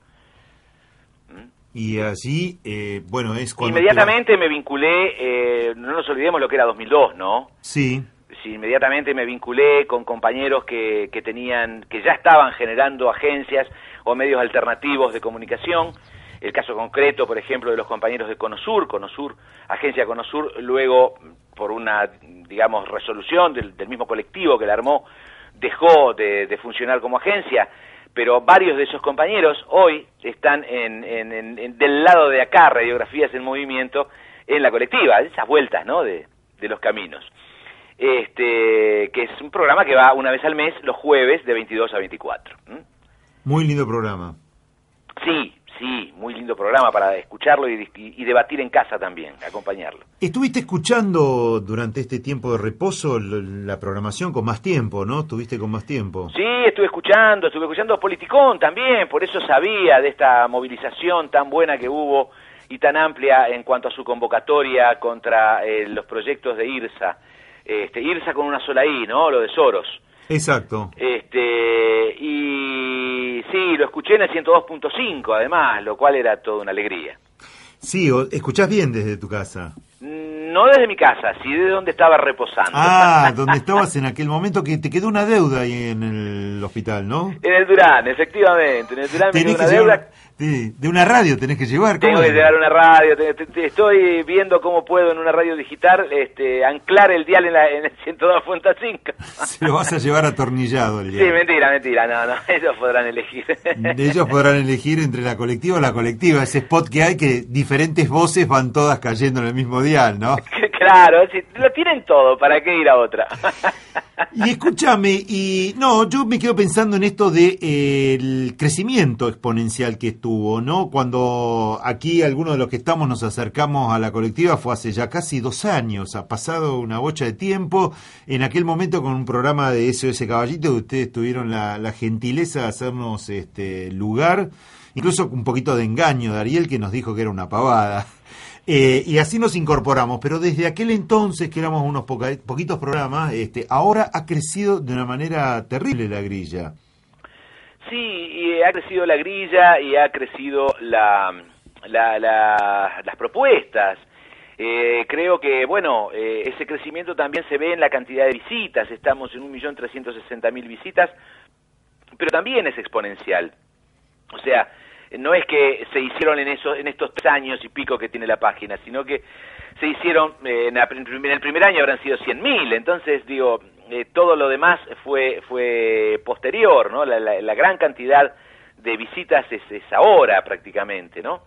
C: Y así, es cuando...
G: Inmediatamente me vinculé, no nos olvidemos lo que era 2002, ¿no?
C: Sí.
G: Sí, inmediatamente me vinculé con compañeros que ya estaban generando agencias o medios alternativos de comunicación. El caso concreto, por ejemplo, de los compañeros de Conosur, Agencia Conosur, luego, por una, digamos, resolución del mismo colectivo que la armó, dejó de funcionar como agencia, pero varios de esos compañeros hoy están del lado de acá, Radiografías en Movimiento, en la colectiva, esas vueltas, ¿no?, de los caminos. Que es un programa que va una vez al mes, los jueves, de 22 a 24.
C: Muy lindo programa.
G: Sí, muy lindo programa para escucharlo y debatir en casa también, acompañarlo.
C: ¿Estuviste escuchando durante este tiempo de reposo la programación con más tiempo, no? ¿Estuviste con más tiempo?
G: Sí, estuve escuchando Politicón también, por eso sabía de esta movilización tan buena que hubo y tan amplia en cuanto a su convocatoria contra los proyectos de IRSA. IRSA con una sola I, ¿no? Lo de Soros.
C: Exacto.
G: Y sí, lo escuché en el 102.5, además, lo cual era toda una alegría.
C: Sí, escuchás bien desde tu casa.
G: No desde mi casa, sí desde donde estaba reposando.
C: Donde estabas en aquel momento que te quedó una deuda ahí en el hospital, ¿no?
G: En el Durán, efectivamente. En el Durán me quedó una deuda.
C: De una radio tenés que llevar.
G: Tengo que llevar una radio. Estoy viendo cómo puedo en una radio digital anclar el dial en el 102.5.
C: Se lo vas a llevar atornillado el dial.
G: Sí, mentira. No. Ellos podrán elegir.
C: Ellos podrán elegir entre la colectiva o la colectiva. Ese spot que hay que diferentes voces van todas cayendo en el mismo dial, ¿no?
G: Claro, si lo tienen todo, ¿para qué ir a otra?
C: Y escúchame, yo me quedo pensando en esto de el crecimiento exponencial que estuvo, ¿no? Cuando aquí algunos de los que estamos nos acercamos a la colectiva fue hace ya casi 2 años, ha pasado una bocha de tiempo, en aquel momento con un programa de SOS Caballito, ustedes tuvieron la gentileza de hacernos lugar, incluso un poquito de engaño de Ariel que nos dijo que era una pavada. Y así nos incorporamos, pero desde aquel entonces, que éramos unos poquitos programas, ahora ha crecido de una manera terrible la grilla.
G: Sí, y ha crecido la grilla y ha crecido las propuestas. Creo que, ese crecimiento también se ve en la cantidad de visitas. Estamos en 1.360.000 visitas, pero también es exponencial. O sea, no es que se hicieron en estos 3 años y pico que tiene la página, sino que se hicieron, en el primer año habrán sido 100.000, entonces todo lo demás fue posterior, ¿no? La gran cantidad de visitas es ahora prácticamente, ¿no?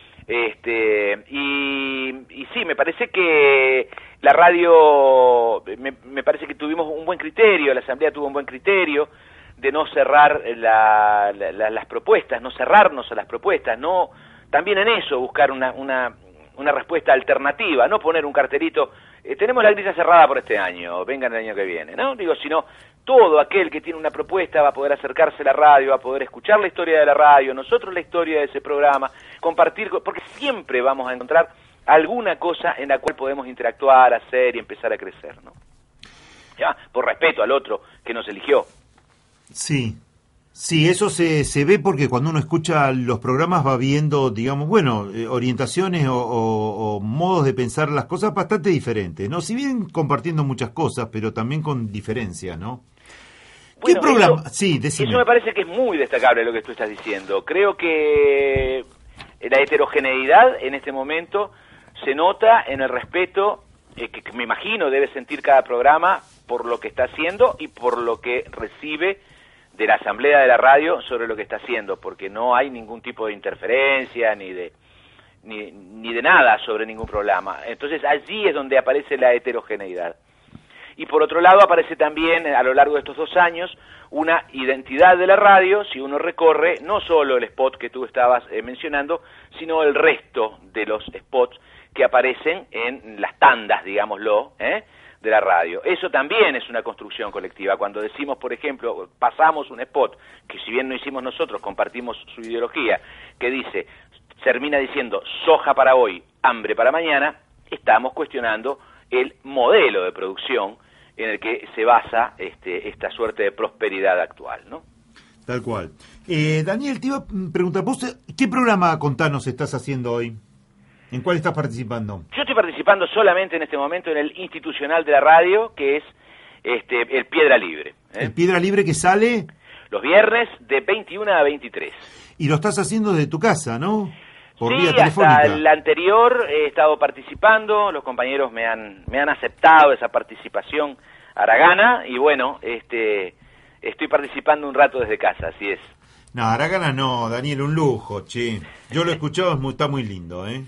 G: Y sí, me parece que la radio, me parece que tuvimos un buen criterio, la asamblea tuvo un buen criterio de no cerrar las propuestas, no cerrarnos a las propuestas, no también en eso buscar una respuesta alternativa, no poner un cartelito, tenemos la grilla cerrada por este año, vengan el año que viene, ¿no? Sino todo aquel que tiene una propuesta va a poder acercarse a la radio, va a poder escuchar la historia de la radio, nosotros la historia de ese programa, compartir, porque siempre vamos a encontrar alguna cosa en la cual podemos interactuar, hacer y empezar a crecer, ¿no? Ya, por respeto al otro que nos eligió.
C: Sí. Sí, eso se ve porque cuando uno escucha los programas va viendo, digamos, bueno, orientaciones o modos de pensar las cosas bastante diferentes, ¿no? Si bien compartiendo muchas cosas, pero también con diferencias, ¿no?
G: Bueno,
C: ¿Qué programa?
G: Eso,
C: sí, decime.
G: Eso me parece que es muy destacable lo que tú estás diciendo. Creo que la heterogeneidad en este momento se nota en el respeto que me imagino debe sentir cada programa por lo que está haciendo y por lo que recibe de la asamblea de la radio sobre lo que está haciendo, porque no hay ningún tipo de interferencia ni de nada sobre ningún programa. Entonces allí es donde aparece la heterogeneidad. Y por otro lado aparece también a lo largo de estos 2 años una identidad de la radio, si uno recorre no solo el spot que tú estabas mencionando, sino el resto de los spots que aparecen en las tandas, digámoslo, de la radio. Eso también es una construcción colectiva. Cuando decimos, por ejemplo, pasamos un spot, que si bien no hicimos nosotros, compartimos su ideología, que dice, termina diciendo soja para hoy, hambre para mañana, estamos cuestionando el modelo de producción en el que se basa esta suerte de prosperidad actual, ¿no?
C: Tal cual. Daniel, te iba a preguntar, vos, ¿qué programa, contanos, estás haciendo hoy? ¿En cuál estás participando?
G: Yo estoy participando solamente en este momento en el institucional de la radio, que es el Piedra Libre.
C: ¿El Piedra Libre que sale?
G: Los viernes de 21 a 23.
C: Y lo estás haciendo desde tu casa, ¿no? Por
G: sí,
C: vía telefónica.
G: Hasta el anterior he estado participando, los compañeros me han aceptado esa participación haragana y bueno, estoy participando un rato desde casa, así es.
C: No, haragana no, Daniel, un lujo, che. Yo lo he escuchado, está muy lindo, ¿eh?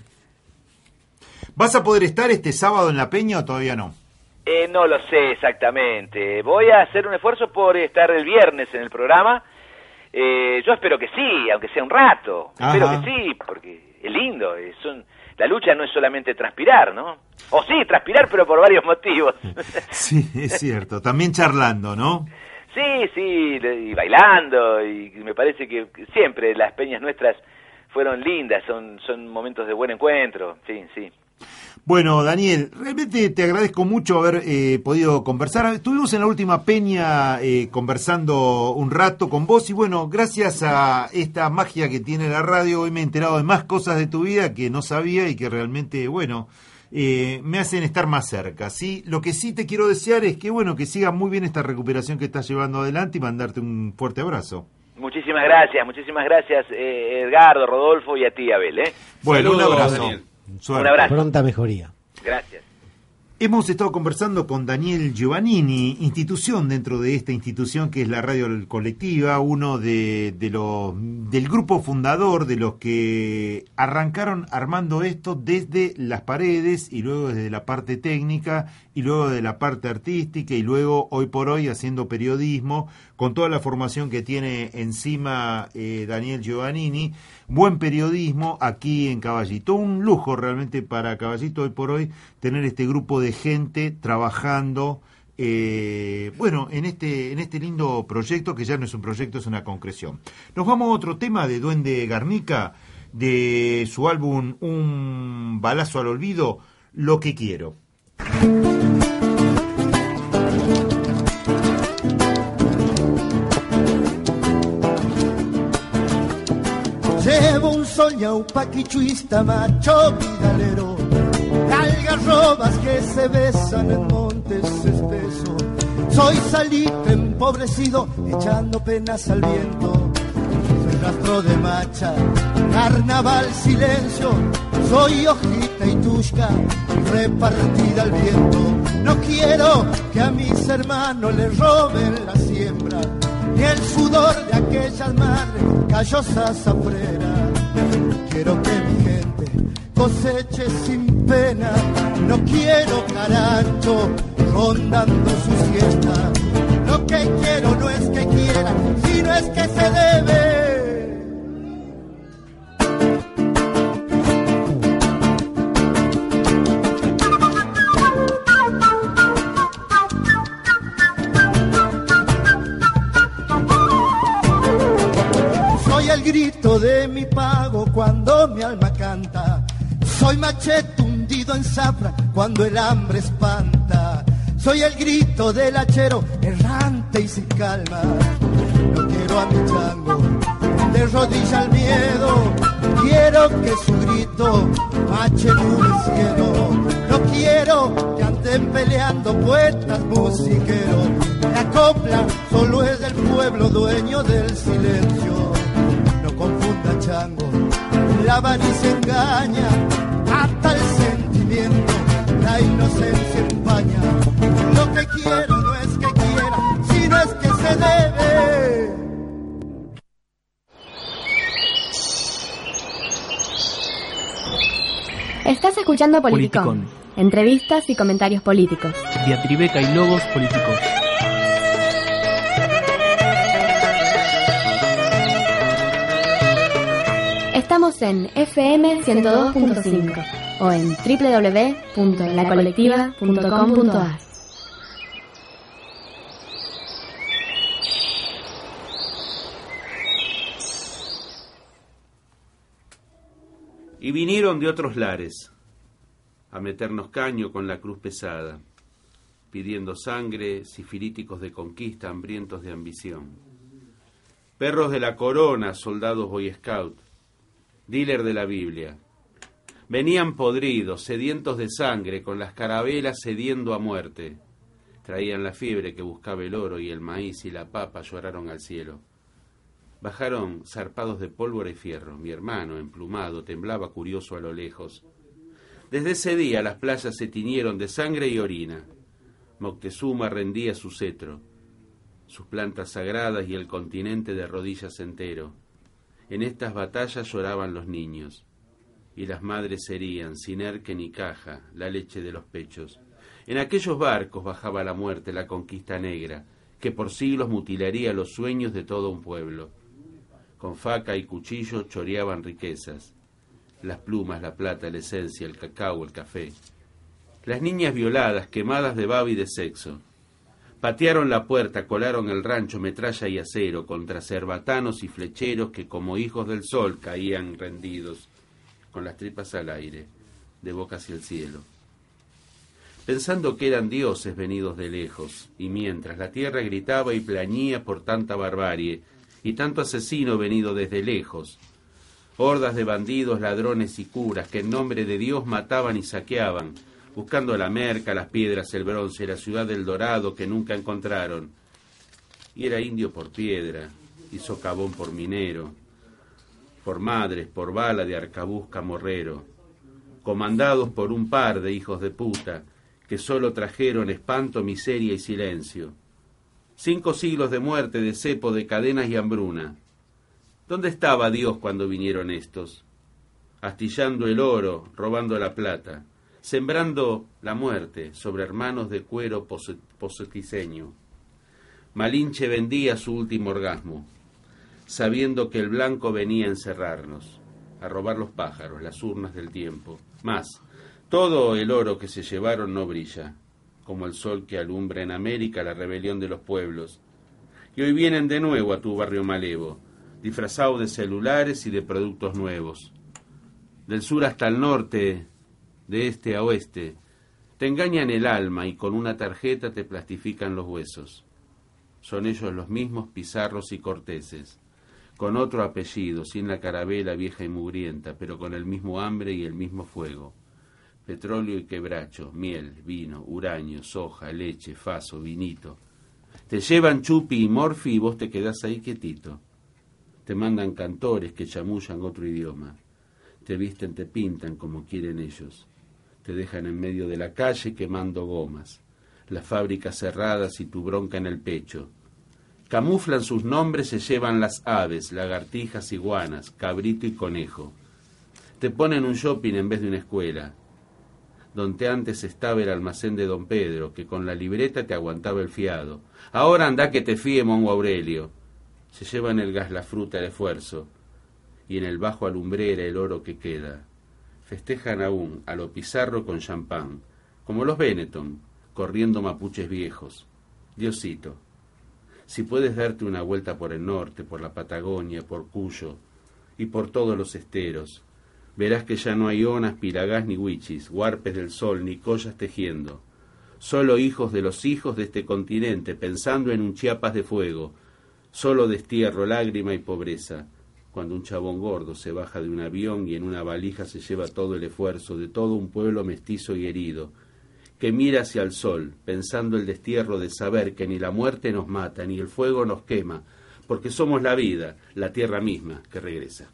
C: ¿Vas a poder estar este sábado en La Peña o todavía no?
G: No lo sé exactamente. Voy a hacer un esfuerzo por estar el viernes en el programa. Yo espero que sí, aunque sea un rato.
C: Ajá.
G: Espero que sí, porque es lindo. La lucha no es solamente transpirar, ¿no? O sí, transpirar, pero por varios motivos.
C: Sí, es cierto. También charlando, ¿no?
G: Sí, y bailando. Y me parece que siempre las peñas nuestras fueron lindas. Son momentos de buen encuentro. En fin, sí.
C: Bueno, Daniel, realmente te agradezco mucho haber podido conversar. Estuvimos en la última peña conversando un rato con vos y bueno, gracias a esta magia que tiene la radio, hoy me he enterado de más cosas de tu vida que no sabía y que realmente, bueno, me hacen estar más cerca, ¿sí? Lo que sí te quiero desear es que, bueno, que siga muy bien esta recuperación que estás llevando adelante y mandarte un fuerte abrazo.
G: Muchísimas gracias, Edgardo, Rodolfo y a ti, Abel,
C: Bueno,
D: saludos,
C: un abrazo.
D: Daniel.
G: Un abrazo.
E: Pronta mejoría.
G: Gracias.
C: Hemos estado conversando con Daniel Giovannini, institución dentro de esta institución que es la Radio Colectiva, uno del grupo fundador de los que arrancaron armando esto desde las paredes y luego desde la parte técnica y luego de la parte artística y luego hoy por hoy haciendo periodismo con toda la formación que tiene encima Daniel Giovannini. Buen periodismo aquí en Caballito. Un lujo realmente para Caballito hoy por hoy tener este grupo de gente trabajando bueno, en este lindo proyecto que ya no es un proyecto, es una concreción. Nos vamos a otro tema de Duende Garnica, de su álbum Un balazo al olvido, Lo que quiero.
H: Llevo un soñado paquichuista, macho vidalero, algarrobas que se besan en montes espesos. Soy salite empobrecido, echando penas al viento. Soy rastro de macha, carnaval silencio. Soy hojita y tusca, repartida al viento. No quiero que a mis hermanos les roben la siembra, ni el sudor de aquellas madres callosas afuera. Quiero que mi gente coseche sin pena, no quiero carancho rondando su siesta. Lo que quiero no es que quiera, sino es que se debe. Grito de mi pago cuando mi alma canta. Soy machete hundido en zafra cuando el hambre espanta. Soy el grito del hachero errante y sin calma. No quiero quiero a mi chango de rodilla al miedo, quiero que su grito mache nube cielo, no quiero que anden peleando poetas musiqueros, la copla solo es del pueblo dueño del silencio, no confunda chango, la avaricia engaña, mata el sentimiento, la inocencia empaña, lo que quiero no es que quiera, sino es que se debe.
B: Estás escuchando Politicón. Entrevistas y comentarios políticos.
A: Diatribeca y logos políticos.
B: Estamos en FM 102.5 o en www.lacolectiva.com.ar.
D: Y vinieron de otros lares a meternos caño con la cruz pesada, pidiendo sangre, sifilíticos de conquista, hambrientos de ambición. Perros de la corona, soldados boy scout, dealer de la Biblia. Venían podridos, sedientos de sangre, con las carabelas cediendo a muerte. Traían la fiebre que buscaba el oro y el maíz y la papa lloraron al cielo. Bajaron zarpados de pólvora y fierro. Mi hermano, emplumado, temblaba curioso a lo lejos. Desde ese día las playas se tiñeron de sangre y orina. Moctezuma rendía su cetro, sus plantas sagradas y el continente de rodillas entero. En estas batallas lloraban los niños, y las madres herían, sin erque ni caja, la leche de los pechos. En aquellos barcos bajaba la muerte, la conquista negra, que por siglos mutilaría los sueños de todo un pueblo. Con faca y cuchillo choreaban riquezas, las plumas, la plata, la esencia, el cacao, el café. Las niñas violadas, quemadas de baba y de sexo. Patearon la puerta, colaron el rancho, metralla y acero, contra cerbatanos y flecheros que como hijos del sol caían rendidos, con las tripas al aire, de boca hacia el cielo. Pensando que eran dioses venidos de lejos, y mientras la tierra gritaba y plañía por tanta barbarie, y tanto asesino venido desde lejos, hordas de bandidos, ladrones y curas que en nombre de Dios mataban y saqueaban, buscando la merca, las piedras, el bronce, la ciudad del dorado que nunca encontraron. Y era indio por piedra, y socavón por minero, por madres, por bala de arcabuz camorrero, comandados por un par de hijos de puta, que solo trajeron espanto, miseria y silencio. 5 siglos de muerte, de cepo, de cadenas y hambruna. ¿Dónde estaba Dios cuando vinieron estos? Astillando el oro, robando la plata, sembrando la muerte sobre hermanos de cuero poseticeño. Malinche vendía su último orgasmo, sabiendo que el blanco venía a encerrarnos, a robar los pájaros, las urnas del tiempo. Más, todo el oro que se llevaron no brilla, como el sol que alumbra en América la rebelión de los pueblos. Y hoy vienen de nuevo a tu barrio malevo, disfrazados de celulares y de productos nuevos. Del sur hasta el norte, de este a oeste, te engañan el alma y con una tarjeta te plastifican los huesos. Son ellos los mismos Pizarros y Corteses, con otro apellido, sin la carabela vieja y mugrienta, pero con el mismo hambre y el mismo fuego. Petróleo y quebracho, miel, vino, uranio, soja, leche, faso, vinito. Te llevan chupi y morfi y vos te quedás ahí quietito. Te mandan cantores que chamullan otro idioma. Te visten, te pintan como quieren ellos. Te dejan en medio de la calle quemando gomas. Las fábricas cerradas y tu bronca en el pecho. Camuflan sus nombres, se llevan las aves, lagartijas, iguanas, cabrito y conejo. Te ponen un shopping en vez de una escuela. Donde antes estaba el almacén de don Pedro, que con la libreta te aguantaba el fiado. Ahora andá que te fíe Mongo Aurelio. Se llevan el gas, la fruta, el esfuerzo, y en el bajo alumbrera el oro que queda. Festejan aún a lo Pizarro con champán, como los Benetton, corriendo mapuches viejos. Diosito, si puedes darte una vuelta por el norte, por la Patagonia, por Cuyo y por todos los esteros, verás que ya no hay onas, pilagás ni huichis, huarpes del sol, ni collas tejiendo. Solo hijos de los hijos de este continente, pensando en un Chiapas de fuego. solo destierro, lágrima y pobreza. Cuando un chabón gordo se baja de un avión y en una valija se lleva todo el esfuerzo de todo un pueblo mestizo y herido, que mira hacia el sol, pensando el destierro de saber que ni la muerte nos mata, ni el fuego nos quema, porque somos la vida, la tierra misma que regresa.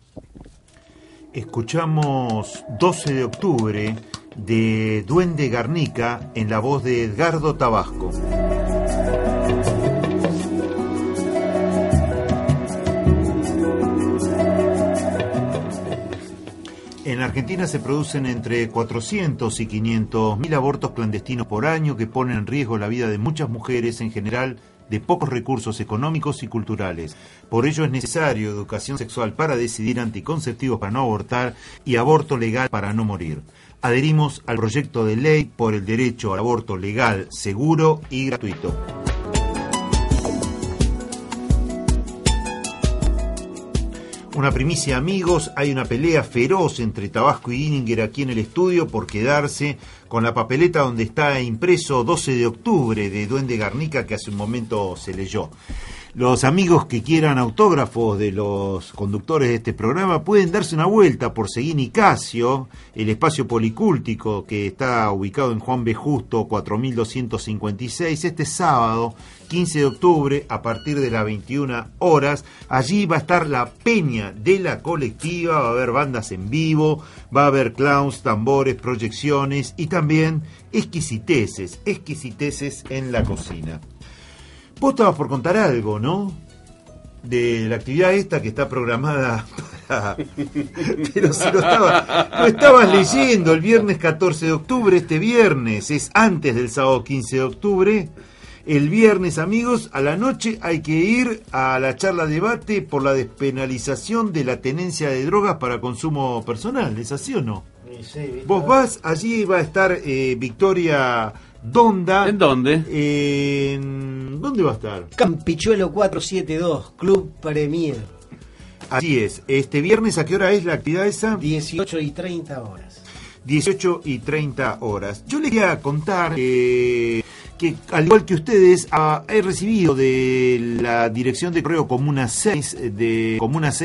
C: Escuchamos 12 de octubre de Duende Garnica en la voz de Edgardo Tabasco. En Argentina se producen entre 400 y 500 mil abortos clandestinos por año que ponen en riesgo la vida de muchas mujeres, en general de pocos recursos económicos y culturales. Por ello es necesario educación sexual para decidir, anticonceptivos para no abortar y aborto legal para no morir. Adherimos al proyecto de ley por el derecho al aborto legal, seguro y gratuito. Una primicia, amigos, hay una pelea feroz entre Tabasco y Gininger aquí en el estudio por quedarse con la papeleta donde está impreso 12 de octubre de Duende Garnica, que hace un momento se leyó. Los amigos que quieran autógrafos de los conductores de este programa pueden darse una vuelta por Seguín y Casio, el espacio policúltico que está ubicado en Juan B. Justo 4256, este sábado 15 de octubre a partir de las 21 horas. Allí va a estar la peña de la colectiva, va a haber bandas en vivo, va a haber clowns, tambores, proyecciones y también exquisiteces en la cocina. Vos estabas por contar algo, ¿no? De la actividad esta que está programada para... Pero si lo estabas leyendo el viernes 14 de octubre, este viernes, es antes del sábado 15 de octubre. El viernes, amigos, a la noche hay que ir a la charla debate por la despenalización de la tenencia de drogas para consumo personal, ¿es así o no?
E: Sí,
C: vos vas, allí va a estar Victoria Donda.
D: ¿En dónde?
C: ¿Dónde va a estar?
E: Campichuelo 472, Club Premier.
C: Así es. Este viernes, ¿a qué hora es la actividad esa?
E: 18:30 horas.
C: 18:30. Yo le quería contar que al igual que ustedes, he recibido de la dirección de correo Comuna 6, de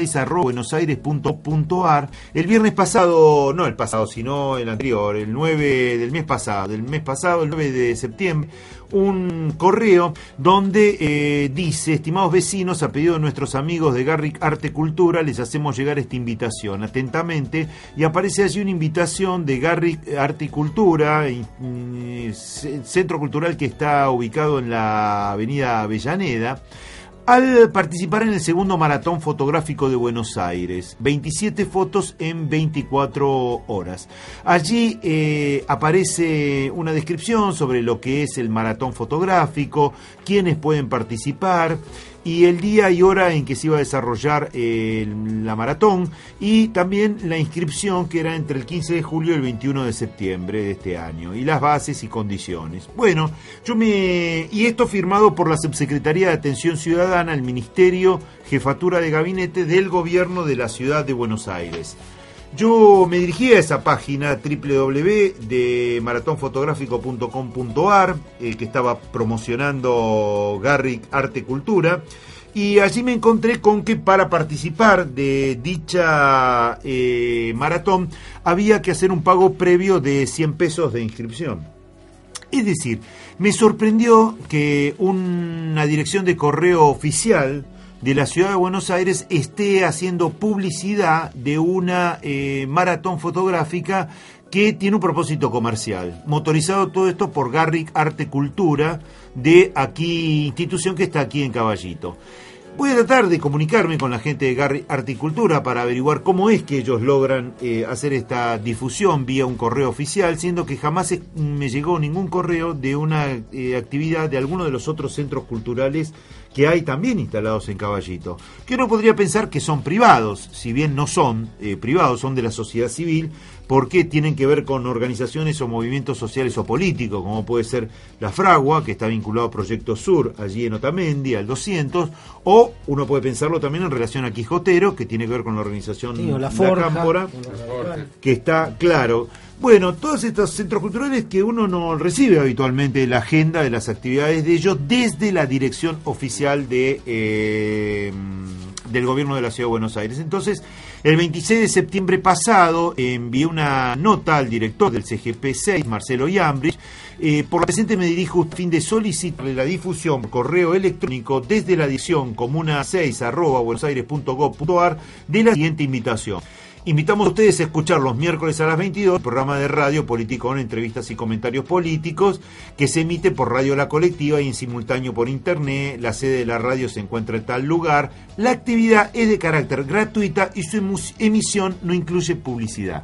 C: comuna6@buenosaires.ar, el viernes pasado, no el pasado, sino el anterior, el 9 del mes pasado, el 9 de septiembre, un correo donde dice: estimados vecinos, a pedido de nuestros amigos de Garrick Arte Cultura, les hacemos llegar esta invitación atentamente, y aparece allí una invitación de Garrick Arte y Cultura, centro cultural que está ubicado en la avenida Avellaneda, al participar en el segundo maratón fotográfico de Buenos Aires. 27 fotos en 24 horas. Allí aparece una descripción sobre lo que es el maratón fotográfico, quiénes pueden participar y el día y hora en que se iba a desarrollar la maratón, y también la inscripción, que era entre el 15 de julio y el 21 de septiembre de este año, y las bases y condiciones. Bueno, y esto firmado por la Subsecretaría de Atención Ciudadana, el Ministerio, Jefatura de Gabinete del Gobierno de la Ciudad de Buenos Aires. Yo me dirigí a esa página www.maratonfotográfico.com.ar, que estaba promocionando Garrick Arte Cultura, y allí me encontré con que para participar de dicha maratón había que hacer un pago previo de 100 pesos de inscripción. Es decir, me sorprendió que una dirección de correo oficial de la Ciudad de Buenos Aires esté haciendo publicidad de una maratón fotográfica que tiene un propósito comercial, motorizado todo esto por Garrick Arte Cultura, de aquí, institución que está aquí en Caballito. Voy a tratar de comunicarme con la gente de Garrick Arte y Cultura para averiguar cómo es que ellos logran hacer esta difusión vía un correo oficial, siendo que jamás me llegó ningún correo de una actividad de alguno de los otros centros culturales que hay también instalados en Caballito, que uno podría pensar que son privados, si bien no son privados, son de la sociedad civil, porque tienen que ver con organizaciones o movimientos sociales o políticos, como puede ser la Fragua, que está vinculado a Proyecto Sur, allí en Otamendi, al 200, o uno puede pensarlo también en relación a Quijotero, que tiene que ver con la organización
E: La Forja,
C: Cámpora, que está, claro, Bueno, todos estos centros culturales que uno no recibe habitualmente la agenda de las actividades de ellos desde la dirección oficial de del gobierno de la Ciudad de Buenos Aires. Entonces, el 26 de septiembre pasado envié una nota al director del CGP6, Marcelo Iambrich. Por la presente me dirijo a fin de solicitarle la difusión por correo electrónico desde la dirección comuna6@buenosaires.gov.ar de la siguiente invitación. Invitamos a ustedes a escuchar los miércoles a las 22 el programa de radio político con entrevistas y comentarios políticos que se emite por Radio La Colectiva y en simultáneo por internet. La sede de la radio se encuentra en tal lugar. La actividad es de carácter gratuita y su emisión no incluye publicidad.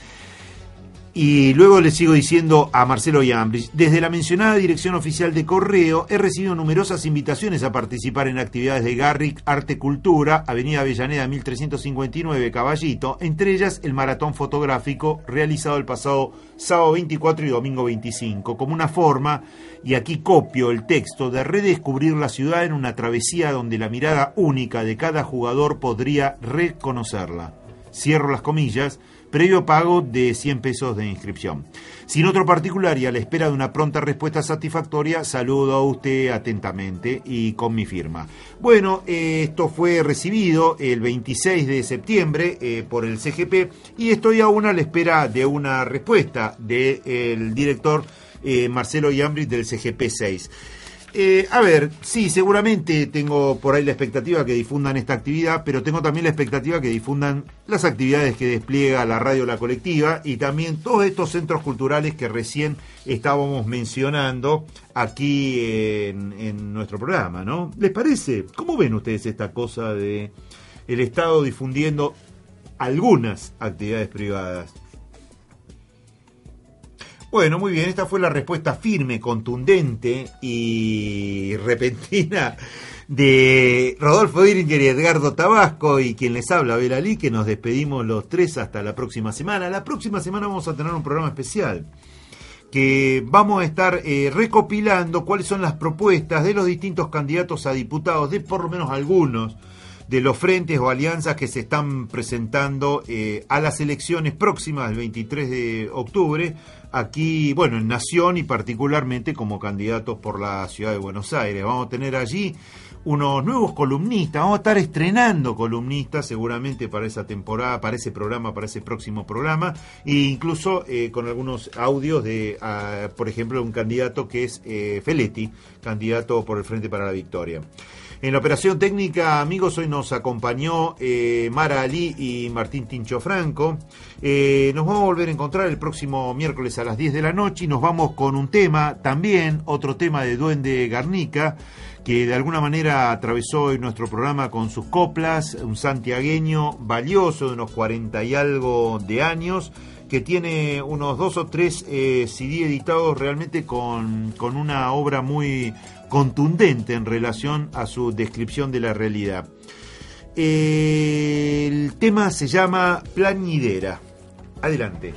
C: Y luego le sigo diciendo a Marcelo Iambrich, desde la mencionada dirección oficial de correo he recibido numerosas invitaciones a participar en actividades de Garrick Arte Cultura, Avenida Avellaneda 1359, Caballito, entre ellas el maratón fotográfico realizado el pasado sábado 24 y domingo 25, como una forma, y aquí copio el texto, de redescubrir la ciudad en una travesía donde la mirada única de cada jugador podría reconocerla. Cierro las comillas, previo pago de 100 pesos de inscripción. Sin otro particular y a la espera de una pronta respuesta satisfactoria, saludo a usted atentamente y con mi firma. Bueno, esto fue recibido el 26 de septiembre por el CGP y estoy aún a la espera de una respuesta del director Marcelo Iambrich del CGP6. A ver, sí, seguramente tengo por ahí la expectativa que difundan esta actividad, pero tengo también la expectativa que difundan las actividades que despliega la Radio La Colectiva y también todos estos centros culturales que recién estábamos mencionando aquí en nuestro programa, ¿no? ¿Les parece? ¿Cómo ven ustedes esta cosa de el Estado difundiendo algunas actividades privadas? Bueno, muy bien, esta fue la respuesta firme, contundente y repentina de Rodolfo Diringer y Edgardo Tabasco, y quien les habla, Abel Ali, que nos despedimos los tres hasta la próxima semana. La próxima semana vamos a tener un programa especial, que vamos a estar recopilando cuáles son las propuestas de los distintos candidatos a diputados, de por lo menos algunos de los frentes o alianzas que se están presentando a las elecciones próximas del 23 de octubre, aquí, bueno, en Nación y particularmente como candidatos por la Ciudad de Buenos Aires. Vamos a tener allí unos nuevos columnistas, vamos a estar estrenando columnistas seguramente para esa temporada, para ese programa, para ese próximo programa, e incluso con algunos audios de, por ejemplo, un candidato que es Feletti, candidato por el Frente para la Victoria. En la operación técnica, amigos, hoy nos acompañó Mara Ali y Martín Tincho Franco. Nos vamos a volver a encontrar el próximo miércoles a las 10 de la noche y nos vamos con un tema, también otro tema de Duende Garnica, que de alguna manera atravesó hoy nuestro programa con sus coplas, un santiagueño valioso de unos 40 y algo de años, que tiene unos 2 o 3 CD editados realmente con una obra muy contundente en relación a su descripción de la realidad. El tema se llama Plañidera. Adelante.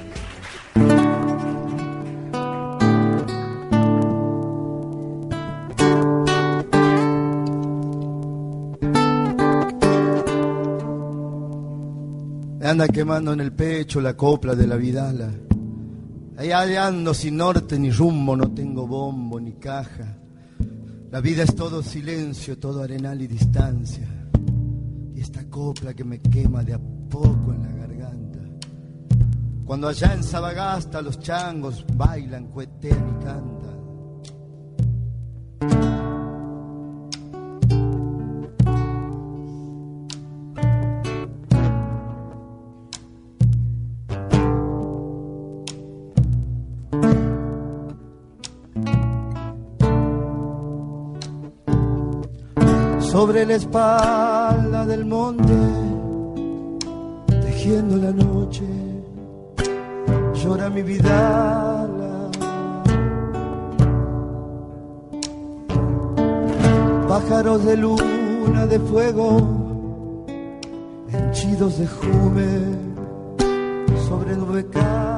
H: Me anda quemando en el pecho la copla de la vidala. Allá ando sin norte ni rumbo, no tengo bombo ni caja. La vida es todo silencio, todo arenal y distancia. Y esta copla que me quema de a poco en la garganta. Cuando allá en Sabagasta los changos bailan, cuetean y cantan. Sobre la espalda del monte, tejiendo la noche, llora mi vidala. Pájaros de luna, de fuego, henchidos de jume, sobre nube cae.